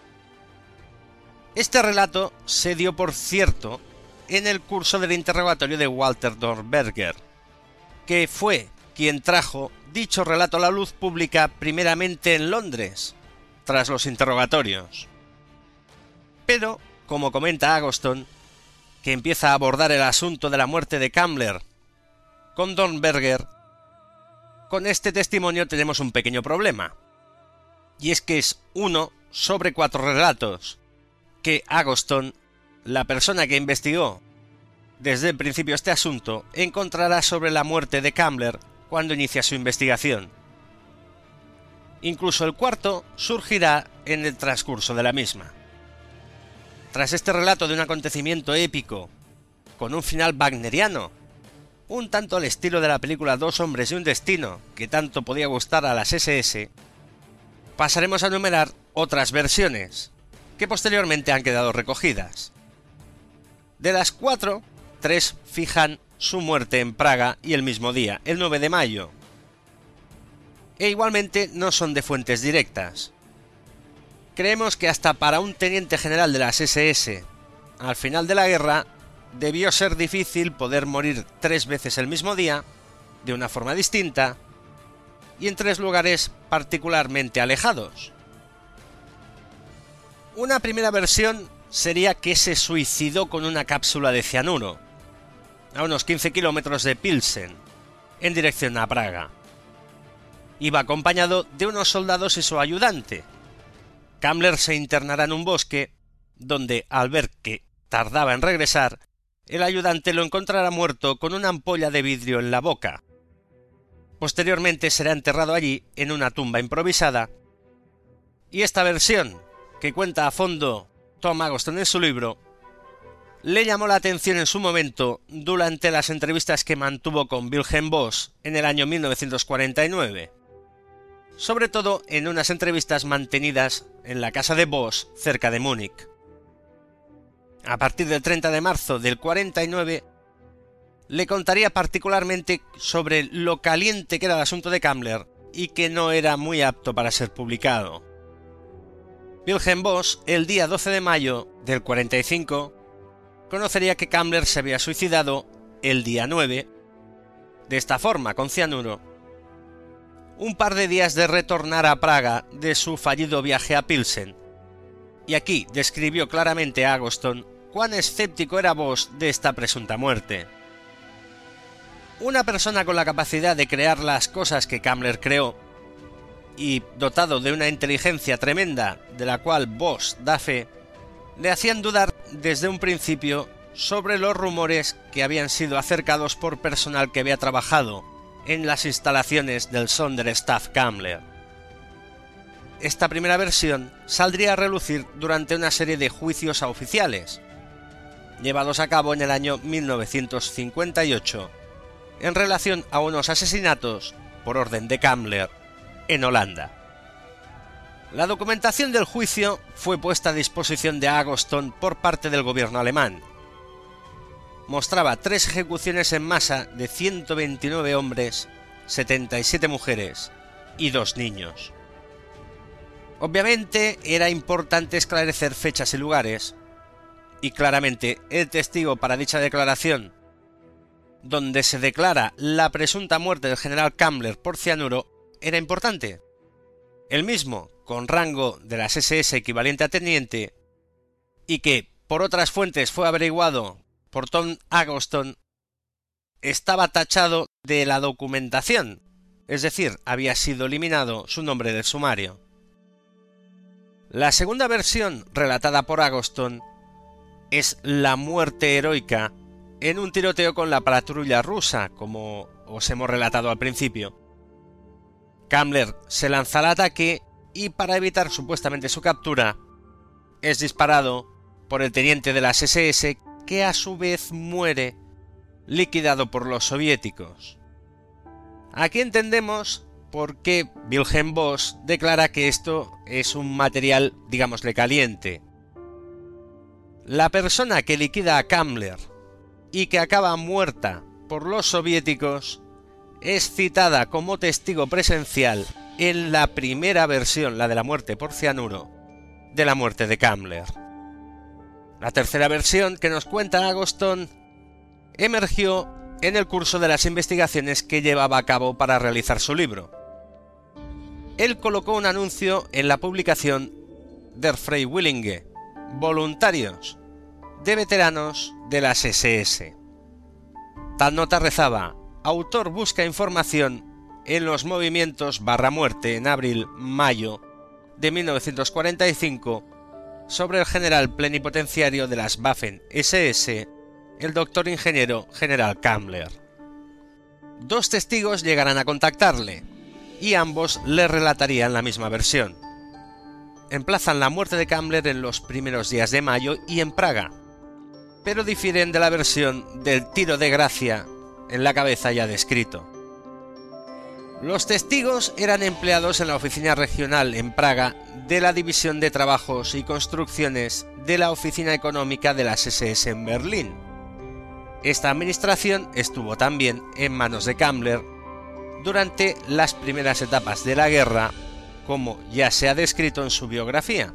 Este relato se dio, por cierto, en el curso del interrogatorio de Walter Dornberger, que fue quien trajo dicho relato a la luz pública primeramente en Londres, tras los interrogatorios. Pero, como comenta Agoston, que empieza a abordar el asunto de la muerte de Kammler con Dornberger, con este testimonio tenemos un pequeño problema, y es que es 1 sobre 4 relatos que Agoston, la persona que investigó desde el principio este asunto, encontrará sobre la muerte de Kammler cuando inicia su investigación. Incluso el cuarto surgirá en el transcurso de la misma. Tras este relato de un acontecimiento épico, con un final wagneriano, un tanto al estilo de la película Dos hombres y un destino, que tanto podía gustar a las SS, pasaremos a enumerar otras versiones, que posteriormente han quedado recogidas. De las 4, 3 fijan su muerte en Praga y el mismo día, el 9 de mayo. E igualmente no son de fuentes directas. Creemos que hasta para un teniente general de las SS, al final de la guerra, debió ser difícil poder morir 3 veces el mismo día, de una forma distinta, y en 3 lugares particularmente alejados. Una primera versión sería que se suicidó con una cápsula de cianuro, a unos 15 kilómetros de Pilsen, en dirección a Praga. Iba acompañado de unos soldados y su ayudante. Kammler se internará en un bosque, donde, al ver que tardaba en regresar, el ayudante lo encontrará muerto con una ampolla de vidrio en la boca. Posteriormente será enterrado allí en una tumba improvisada, y esta versión, que cuenta a fondo Tom Agoston en su libro, le llamó la atención en su momento durante las entrevistas que mantuvo con Wilhelm Voss en el año 1949, sobre todo en unas entrevistas mantenidas en la casa de Voss cerca de Múnich. A partir del 30 de marzo del 49, le contaría particularmente sobre lo caliente que era el asunto de Kammler y que no era muy apto para ser publicado. Wilhelm Voss, el día 12 de mayo del 45, conocería que Kammler se había suicidado el día 9, de esta forma, con cianuro, un par de días de retornar a Praga de su fallido viaje a Pilsen, y aquí describió claramente a Agoston cuán escéptico era Voss de esta presunta muerte. Una persona con la capacidad de crear las cosas que Kammler creó, y dotado de una inteligencia tremenda de la cual Voss da fe, le hacían dudar desde un principio sobre los rumores que habían sido acercados por personal que había trabajado en las instalaciones del Sonderstaff Kammler. Esta primera versión saldría a relucir durante una serie de juicios a oficiales, llevados a cabo en el año 1958, en relación a unos asesinatos por orden de Kammler en Holanda. La documentación del juicio fue puesta a disposición de Agoston por parte del gobierno alemán. Mostraba 3 ejecuciones en masa de 129 hombres, 77 mujeres y 2 niños. Obviamente era importante esclarecer fechas y lugares, y claramente el testigo para dicha declaración, donde se declara la presunta muerte del general Kammler por cianuro, era importante. El mismo, con rango de las SS equivalente a teniente, y que por otras fuentes fue averiguado por Tom Agoston, estaba tachado de la documentación, es decir, había sido eliminado su nombre del sumario. La segunda versión relatada por Agoston es la muerte heroica en un tiroteo con la patrulla rusa, como os hemos relatado al principio. Kammler se lanza al ataque y, para evitar supuestamente su captura, es disparado por el teniente de las SS, que a su vez muere, liquidado por los soviéticos. Aquí entendemos por qué Wilhelm Voss declara que esto es un material, digámosle, caliente. La persona que liquida a Kammler y que acaba muerta por los soviéticos es citada como testigo presencial en la primera versión, la de la muerte por cianuro, de la muerte de Kammler. La tercera versión, que nos cuenta Agoston, emergió en el curso de las investigaciones que llevaba a cabo para realizar su libro. Él colocó un anuncio en la publicación Der Freiwillige, voluntarios de veteranos de las SS. Tal nota rezaba: autor busca información en los movimientos /muerte en abril-mayo de 1945 sobre el general plenipotenciario de las Waffen-SS, el doctor ingeniero general Kammler. 2 testigos llegarán a contactarle, y ambos le relatarían la misma versión. Emplazan la muerte de Kammler en los primeros días de mayo y en Praga, pero difieren de la versión del tiro de gracia en la cabeza ya descrito. Los testigos eran empleados en la oficina regional en Praga de la División de Trabajos y Construcciones de la Oficina Económica de las SS en Berlín. Esta administración estuvo también en manos de Kammler durante las primeras etapas de la guerra, como ya se ha descrito en su biografía.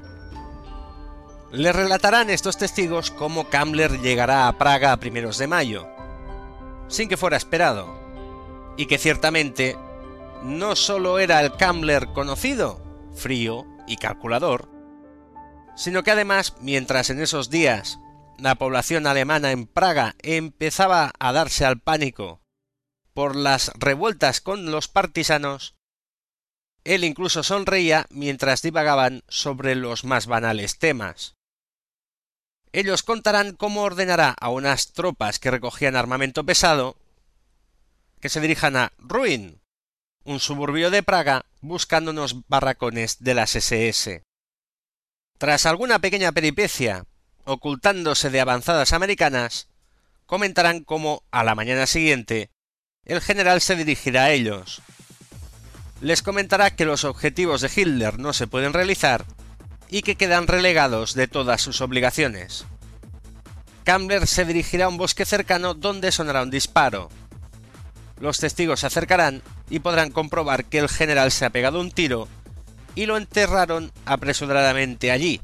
Le relatarán estos testigos cómo Kammler llegará a Praga a primeros de mayo, sin que fuera esperado, y que ciertamente no solo era el Kammler conocido, frío y calculador, sino que además, mientras en esos días la población alemana en Praga empezaba a darse al pánico por las revueltas con los partisanos, él incluso sonreía mientras divagaban sobre los más banales temas. Ellos contarán cómo ordenará a unas tropas que recogían armamento pesado que se dirijan a Ruin, un suburbio de Praga, buscando unos barracones de las SS. Tras alguna pequeña peripecia, ocultándose de avanzadas americanas, comentarán cómo, a la mañana siguiente, el general se dirigirá a ellos. Les comentará que los objetivos de Hitler no se pueden realizar y que quedan relegados de todas sus obligaciones. Kammler se dirigirá a un bosque cercano donde sonará un disparo. Los testigos se acercarán y podrán comprobar que el general se ha pegado un tiro y lo enterraron apresuradamente allí.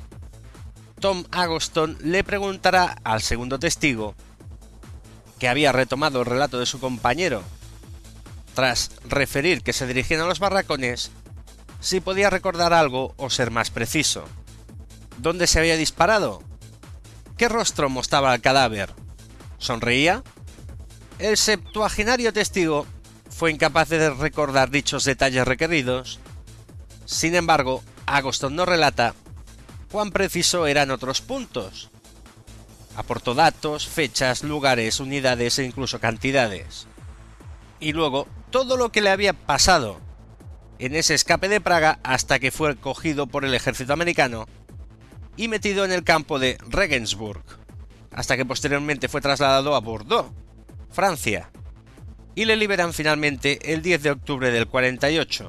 Tom Agoston le preguntará al segundo testigo, que había retomado el relato de su compañero, tras referir que se dirigían a los barracones, si podía recordar algo o ser más preciso. ¿Dónde se había disparado? ¿Qué rostro mostraba el cadáver? ¿Sonreía? El septuagenario testigo fue incapaz de recordar dichos detalles requeridos. Sin embargo, Agoston nos relata cuán preciso eran otros puntos. Aportó datos, fechas, lugares, unidades e incluso cantidades. Y luego, todo lo que le había pasado en ese escape de Praga hasta que fue cogido por el ejército americano y metido en el campo de Regensburg, hasta que posteriormente fue trasladado a Bordeaux, Francia, y le liberan finalmente el 10 de octubre del 48.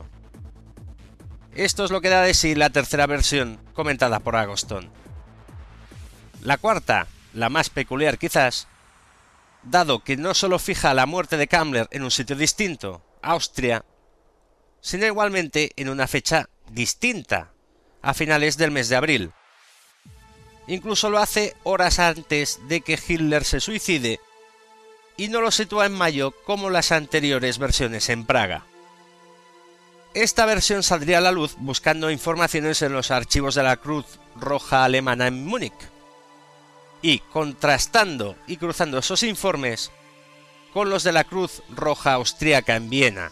Esto es lo que da de sí la tercera versión comentada por Agoston. La cuarta, la más peculiar quizás, dado que no solo fija la muerte de Kammler en un sitio distinto, Austria, sino igualmente en una fecha distinta, a finales del mes de abril. Incluso lo hace horas antes de que Hitler se suicide y no lo sitúa en mayo como las anteriores versiones en Praga. Esta versión saldría a la luz buscando informaciones en los archivos de la Cruz Roja Alemana en Múnich y contrastando y cruzando esos informes con los de la Cruz Roja Austríaca en Viena.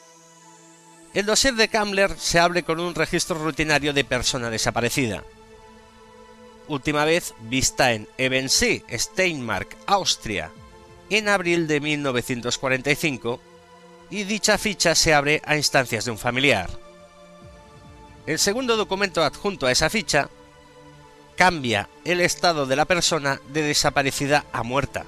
El dossier de Kammler se abre con un registro rutinario de persona desaparecida. Última vez vista en Ebensee, Steiermark, Austria, en abril de 1945, y dicha ficha se abre a instancias de un familiar. El segundo documento adjunto a esa ficha cambia el estado de la persona de desaparecida a muerta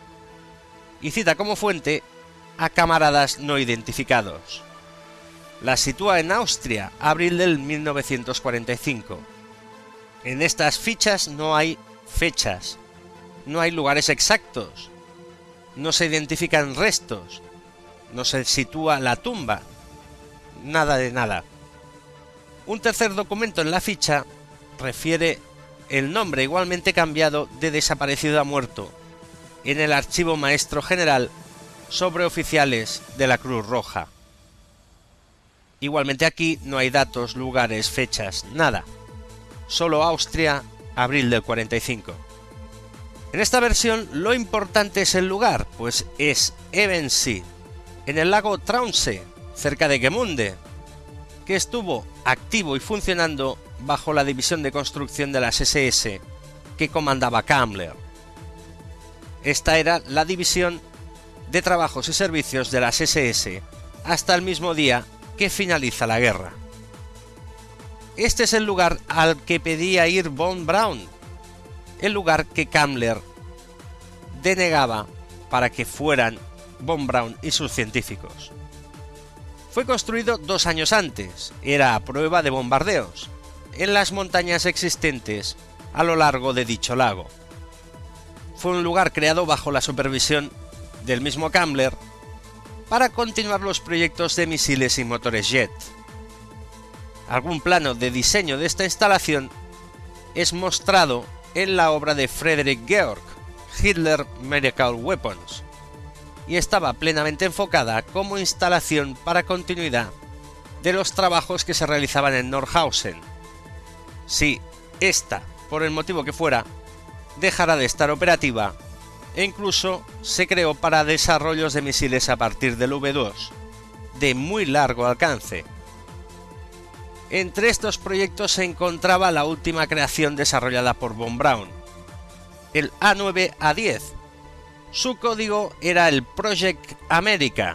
y cita como fuente a camaradas no identificados. La sitúa en Austria, abril del 1945. En estas fichas no hay fechas, no hay lugares exactos, no se identifican restos, no se sitúa la tumba, nada de nada. Un tercer documento en la ficha refiere el nombre igualmente cambiado de desaparecido a muerto en el Archivo Maestro General sobre oficiales de la Cruz Roja. Igualmente aquí no hay datos, lugares, fechas, nada. Solo Austria, abril del 45. En esta versión lo importante es el lugar, pues es Ebensee, en el lago Traunsee, cerca de Gemunde, que estuvo activo y funcionando bajo la división de construcción de las SS que comandaba Kammler. Esta era la división de trabajos y servicios de las SS hasta el mismo día que finaliza la guerra. Este es el lugar al que pedía ir von Braun, el lugar que Kammler denegaba para que fueran von Braun y sus científicos. Fue construido 2 años antes, era a prueba de bombardeos, en las montañas existentes a lo largo de dicho lago. Fue un lugar creado bajo la supervisión del mismo Kammler para continuar los proyectos de misiles y motores jet. Algún plano de diseño de esta instalación es mostrado en la obra de Friedrich Georg, Hitler Miracle Weapons, y estaba plenamente enfocada como instalación para continuidad de los trabajos que se realizaban en Nordhausen. Si esta, por el motivo que fuera, dejará de estar operativa, e incluso se creó para desarrollos de misiles a partir del V2, de muy largo alcance. Entre estos proyectos se encontraba la última creación desarrollada por von Braun, el A9-A10. Su código era el Project America.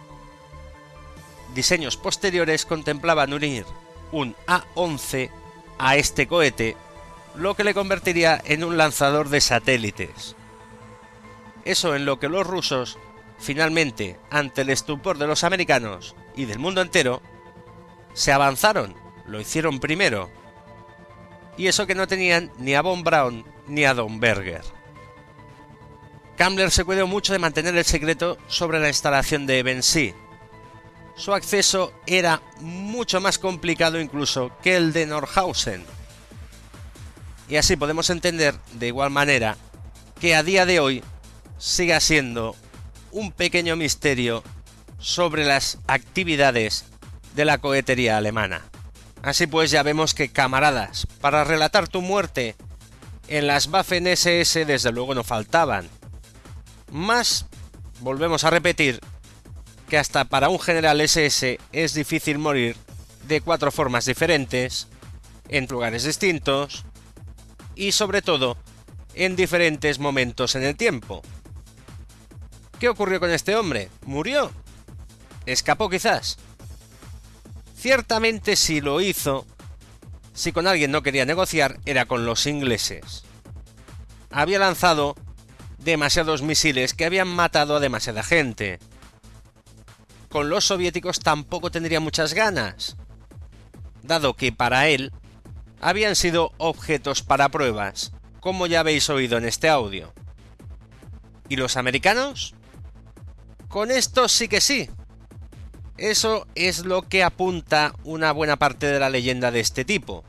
Diseños posteriores contemplaban unir un A11 a este cohete, lo que le convertiría en un lanzador de satélites. Eso en lo que los rusos, finalmente, ante el estupor de los americanos y del mundo entero, se avanzaron, lo hicieron primero. Y eso que no tenían ni a von Braun ni a Don Berger. Kammler se cuidó mucho de mantener el secreto sobre la instalación de Ebensee. Su acceso era mucho más complicado incluso que el de Nordhausen. Y así podemos entender, de igual manera, que a día de hoy siga siendo un pequeño misterio sobre las actividades de la cohetería alemana. Así pues, ya vemos que, camaradas, para relatar tu muerte en las Waffen-SS desde luego no faltaban. Más, volvemos a repetir, que hasta para un general SS es difícil morir de 4 formas diferentes, en lugares distintos y sobre todo en diferentes momentos en el tiempo. ¿Qué ocurrió con este hombre? ¿Murió? ¿Escapó quizás? Ciertamente si lo hizo, si con alguien no quería negociar, era con los ingleses. había lanzado demasiados misiles que habían matado a demasiada gente. Con los soviéticos tampoco tendría muchas ganas, dado que para él habían sido objetos para pruebas, como ya habéis oído en este audio. ¿Y los americanos? Con esto sí que sí. Eso es lo que apunta una buena parte de la leyenda de este tipo.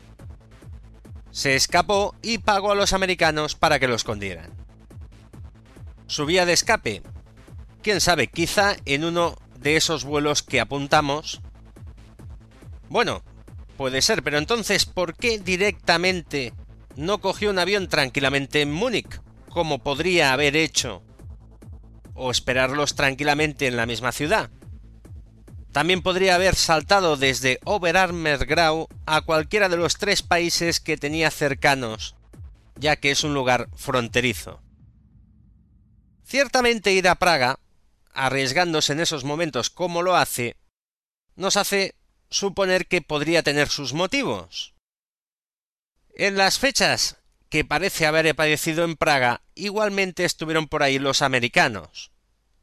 Se escapó y pagó a los americanos para que lo escondieran. ¿Su vía de escape? Quién sabe, quizá en uno de esos vuelos que apuntamos. Bueno, puede ser, pero entonces, ¿por qué directamente no cogió un avión tranquilamente en Múnich, como podría haber hecho? O esperarlos tranquilamente en la misma ciudad. También podría haber saltado desde Oberammergau a cualquiera de los 3 países que tenía cercanos, ya que es un lugar fronterizo. Ciertamente ir a Praga, arriesgándose en esos momentos como lo hace, nos hace suponer que podría tener sus motivos. En las fechas que parece haber aparecido en Praga, igualmente estuvieron por ahí los americanos.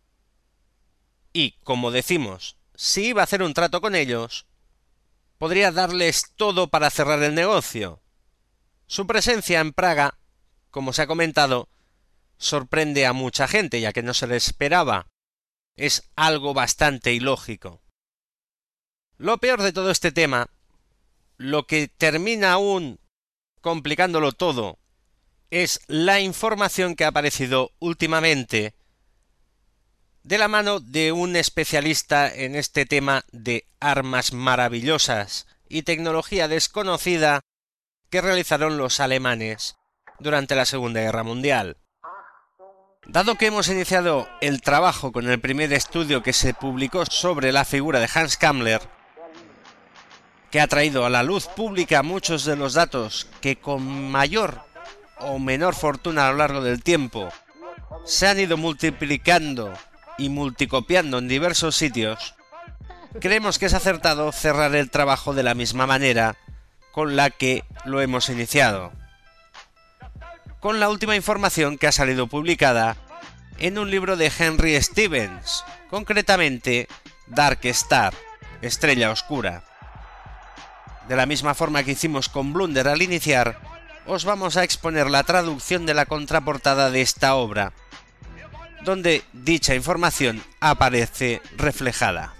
Y, como decimos, si iba a hacer un trato con ellos, podría darles todo para cerrar el negocio. Su presencia en Praga, como se ha comentado, sorprende a mucha gente, ya que no se le esperaba. Es algo bastante ilógico. Lo peor de todo este tema, lo que termina aún complicándolo todo, es la información que ha aparecido últimamente de la mano de un especialista en este tema de armas maravillosas y tecnología desconocida que realizaron los alemanes durante la Segunda Guerra Mundial. Dado que hemos iniciado el trabajo con el primer estudio que se publicó sobre la figura de Hans Kammler, que ha traído a la luz pública muchos de los datos que con mayor o menor fortuna a lo largo del tiempo se han ido multiplicando y multicopiando en diversos sitios, creemos que es acertado cerrar el trabajo de la misma manera con la que lo hemos iniciado, con la última información que ha salido publicada en un libro de Henry Stevens, concretamente Dark Star, Estrella Oscura. De la misma forma que hicimos con Blunder al iniciar, os vamos a exponer la traducción de la contraportada de esta obra, donde dicha información aparece reflejada.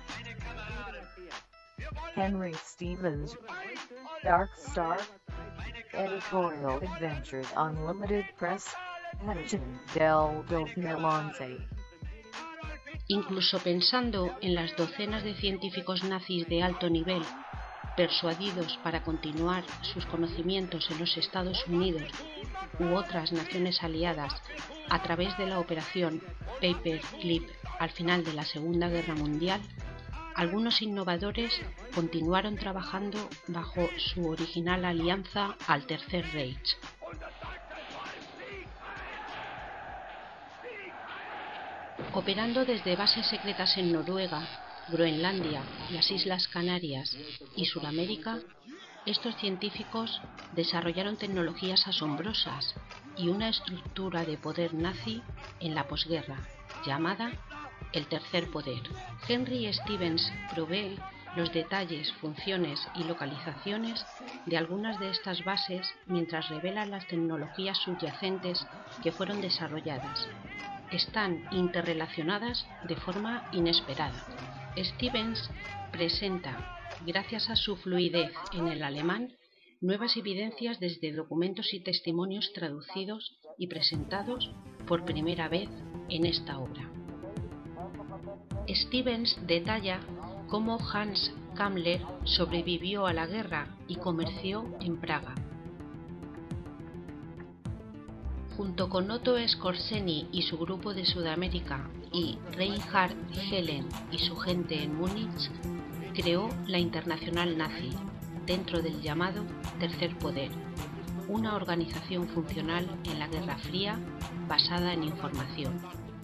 Henry Stevens, Dark Star, Editorial Adventures Unlimited Press, Edition del 2011. Incluso pensando en las docenas de científicos nazis de alto nivel, persuadidos para continuar sus conocimientos en los Estados Unidos u otras naciones aliadas a través de la operación Paperclip al final de la Segunda Guerra Mundial, algunos innovadores continuaron trabajando bajo su original alianza al Tercer Reich. Operando desde bases secretas en Noruega, Groenlandia, las Islas Canarias y Sudamérica, estos científicos desarrollaron tecnologías asombrosas y una estructura de poder nazi en la posguerra, llamada el Tercer Poder. Henry Stevens provee los detalles, funciones y localizaciones de algunas de estas bases mientras revela las tecnologías subyacentes que fueron desarrolladas. Están interrelacionadas de forma inesperada. Stevens presenta, gracias a su fluidez en el alemán, nuevas evidencias desde documentos y testimonios traducidos y presentados por primera vez en esta obra. Stevens detalla cómo Hans Kammler sobrevivió a la guerra y comerció en Praga. Junto con Otto Skorzeny y su grupo de Sudamérica y Reinhard Helen y su gente en Múnich, creó la Internacional Nazi, dentro del llamado Tercer Poder, una organización funcional en la Guerra Fría basada en información.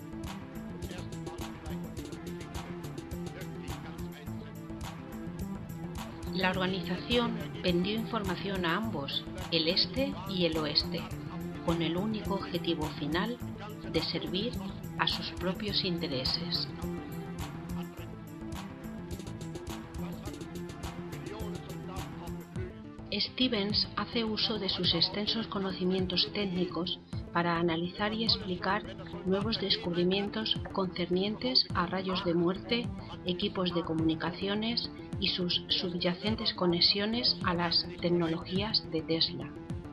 La organización vendió información a ambos, el este y el oeste, con el único objetivo final de servir a sus propios intereses. Stevens hace uso de sus extensos conocimientos técnicos para analizar y explicar nuevos descubrimientos concernientes a rayos de muerte, equipos de comunicaciones y sus subyacentes conexiones a las tecnologías de Tesla.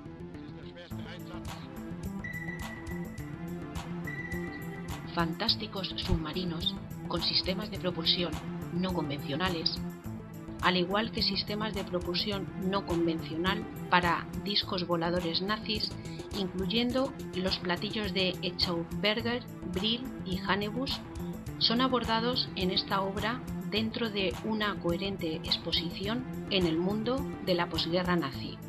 Fantásticos submarinos con sistemas de propulsión no convencionales, al igual que sistemas de propulsión no convencional para discos voladores nazis, incluyendo los platillos de Echaufberger, Brill y Hannebus, son abordados en esta obra dentro de una coherente exposición en el mundo de la posguerra nazi.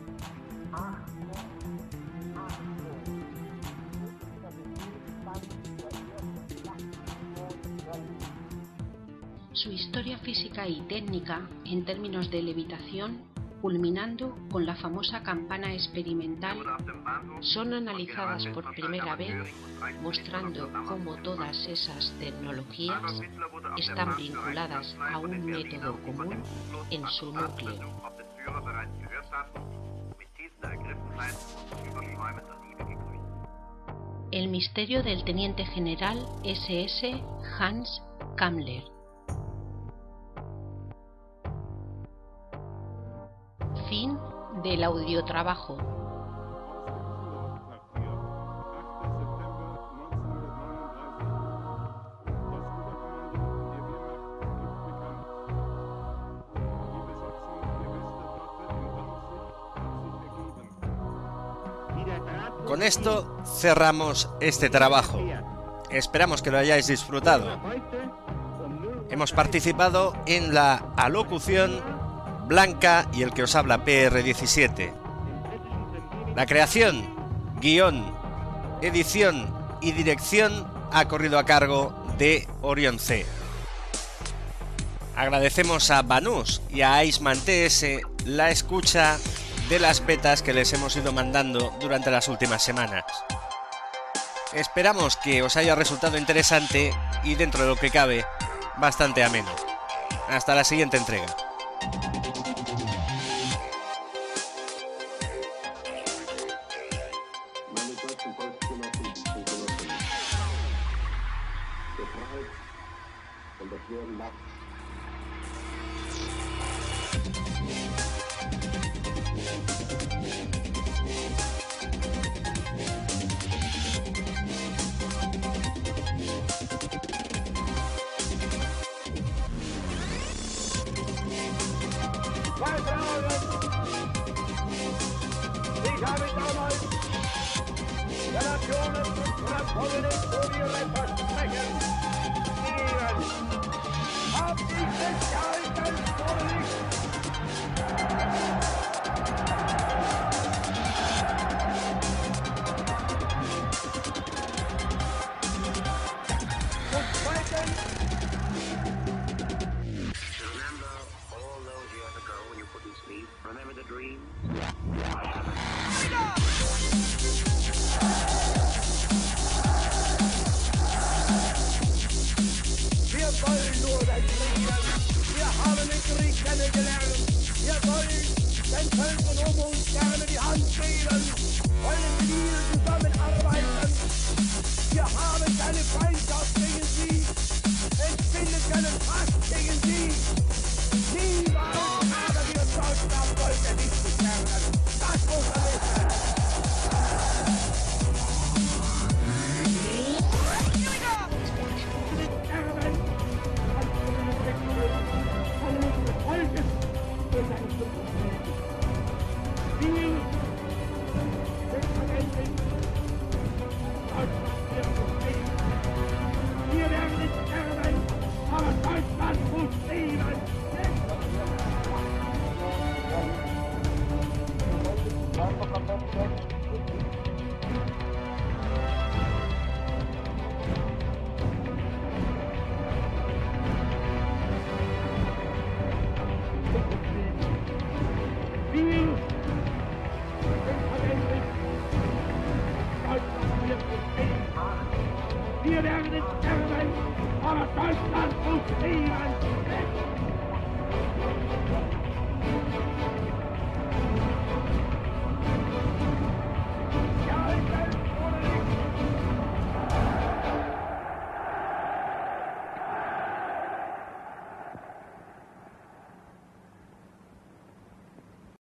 Su historia física y técnica en términos de levitación, culminando con la famosa campana experimental, son analizadas por primera vez, mostrando cómo todas esas tecnologías están vinculadas a un método común en su núcleo. El misterio del teniente general SS Hans Kammler. Fin del audiotrabajo. Con esto cerramos este trabajo. Esperamos que lo hayáis disfrutado. Hemos participado en la alocución Blanca y el que os habla, PR17. La creación, guión, edición y dirección ha corrido a cargo de Orion C. Agradecemos a Banús y a Iceman TS la escucha de las betas que les hemos ido mandando durante las últimas semanas. Esperamos que os haya resultado interesante y, dentro de lo que cabe, bastante ameno. Hasta la siguiente entrega. Ich habe damals der Nationen und Nationen vor ihre Versprechen gegeben. Hab ich es gehalten oder nicht? Und zweitens, remember all those years ago when you couldn't sleep? Remember the dream? wir wollen nur den Krieg. Wir haben den Krieg kennengelernt. Wir wollen den Völkern um uns gerne die Hand geben. Wollen mit ihnen zusammenarbeiten. Wir haben keine Feindschaft gegen sie. Es findet keinen Hass gegen sie. Niemals haben wir Deutschland wollte nicht bekehren. Das muss er wissen. Wir werden nicht sterben, aber Deutschland Wir werden sterben, aber Deutschland muss leben.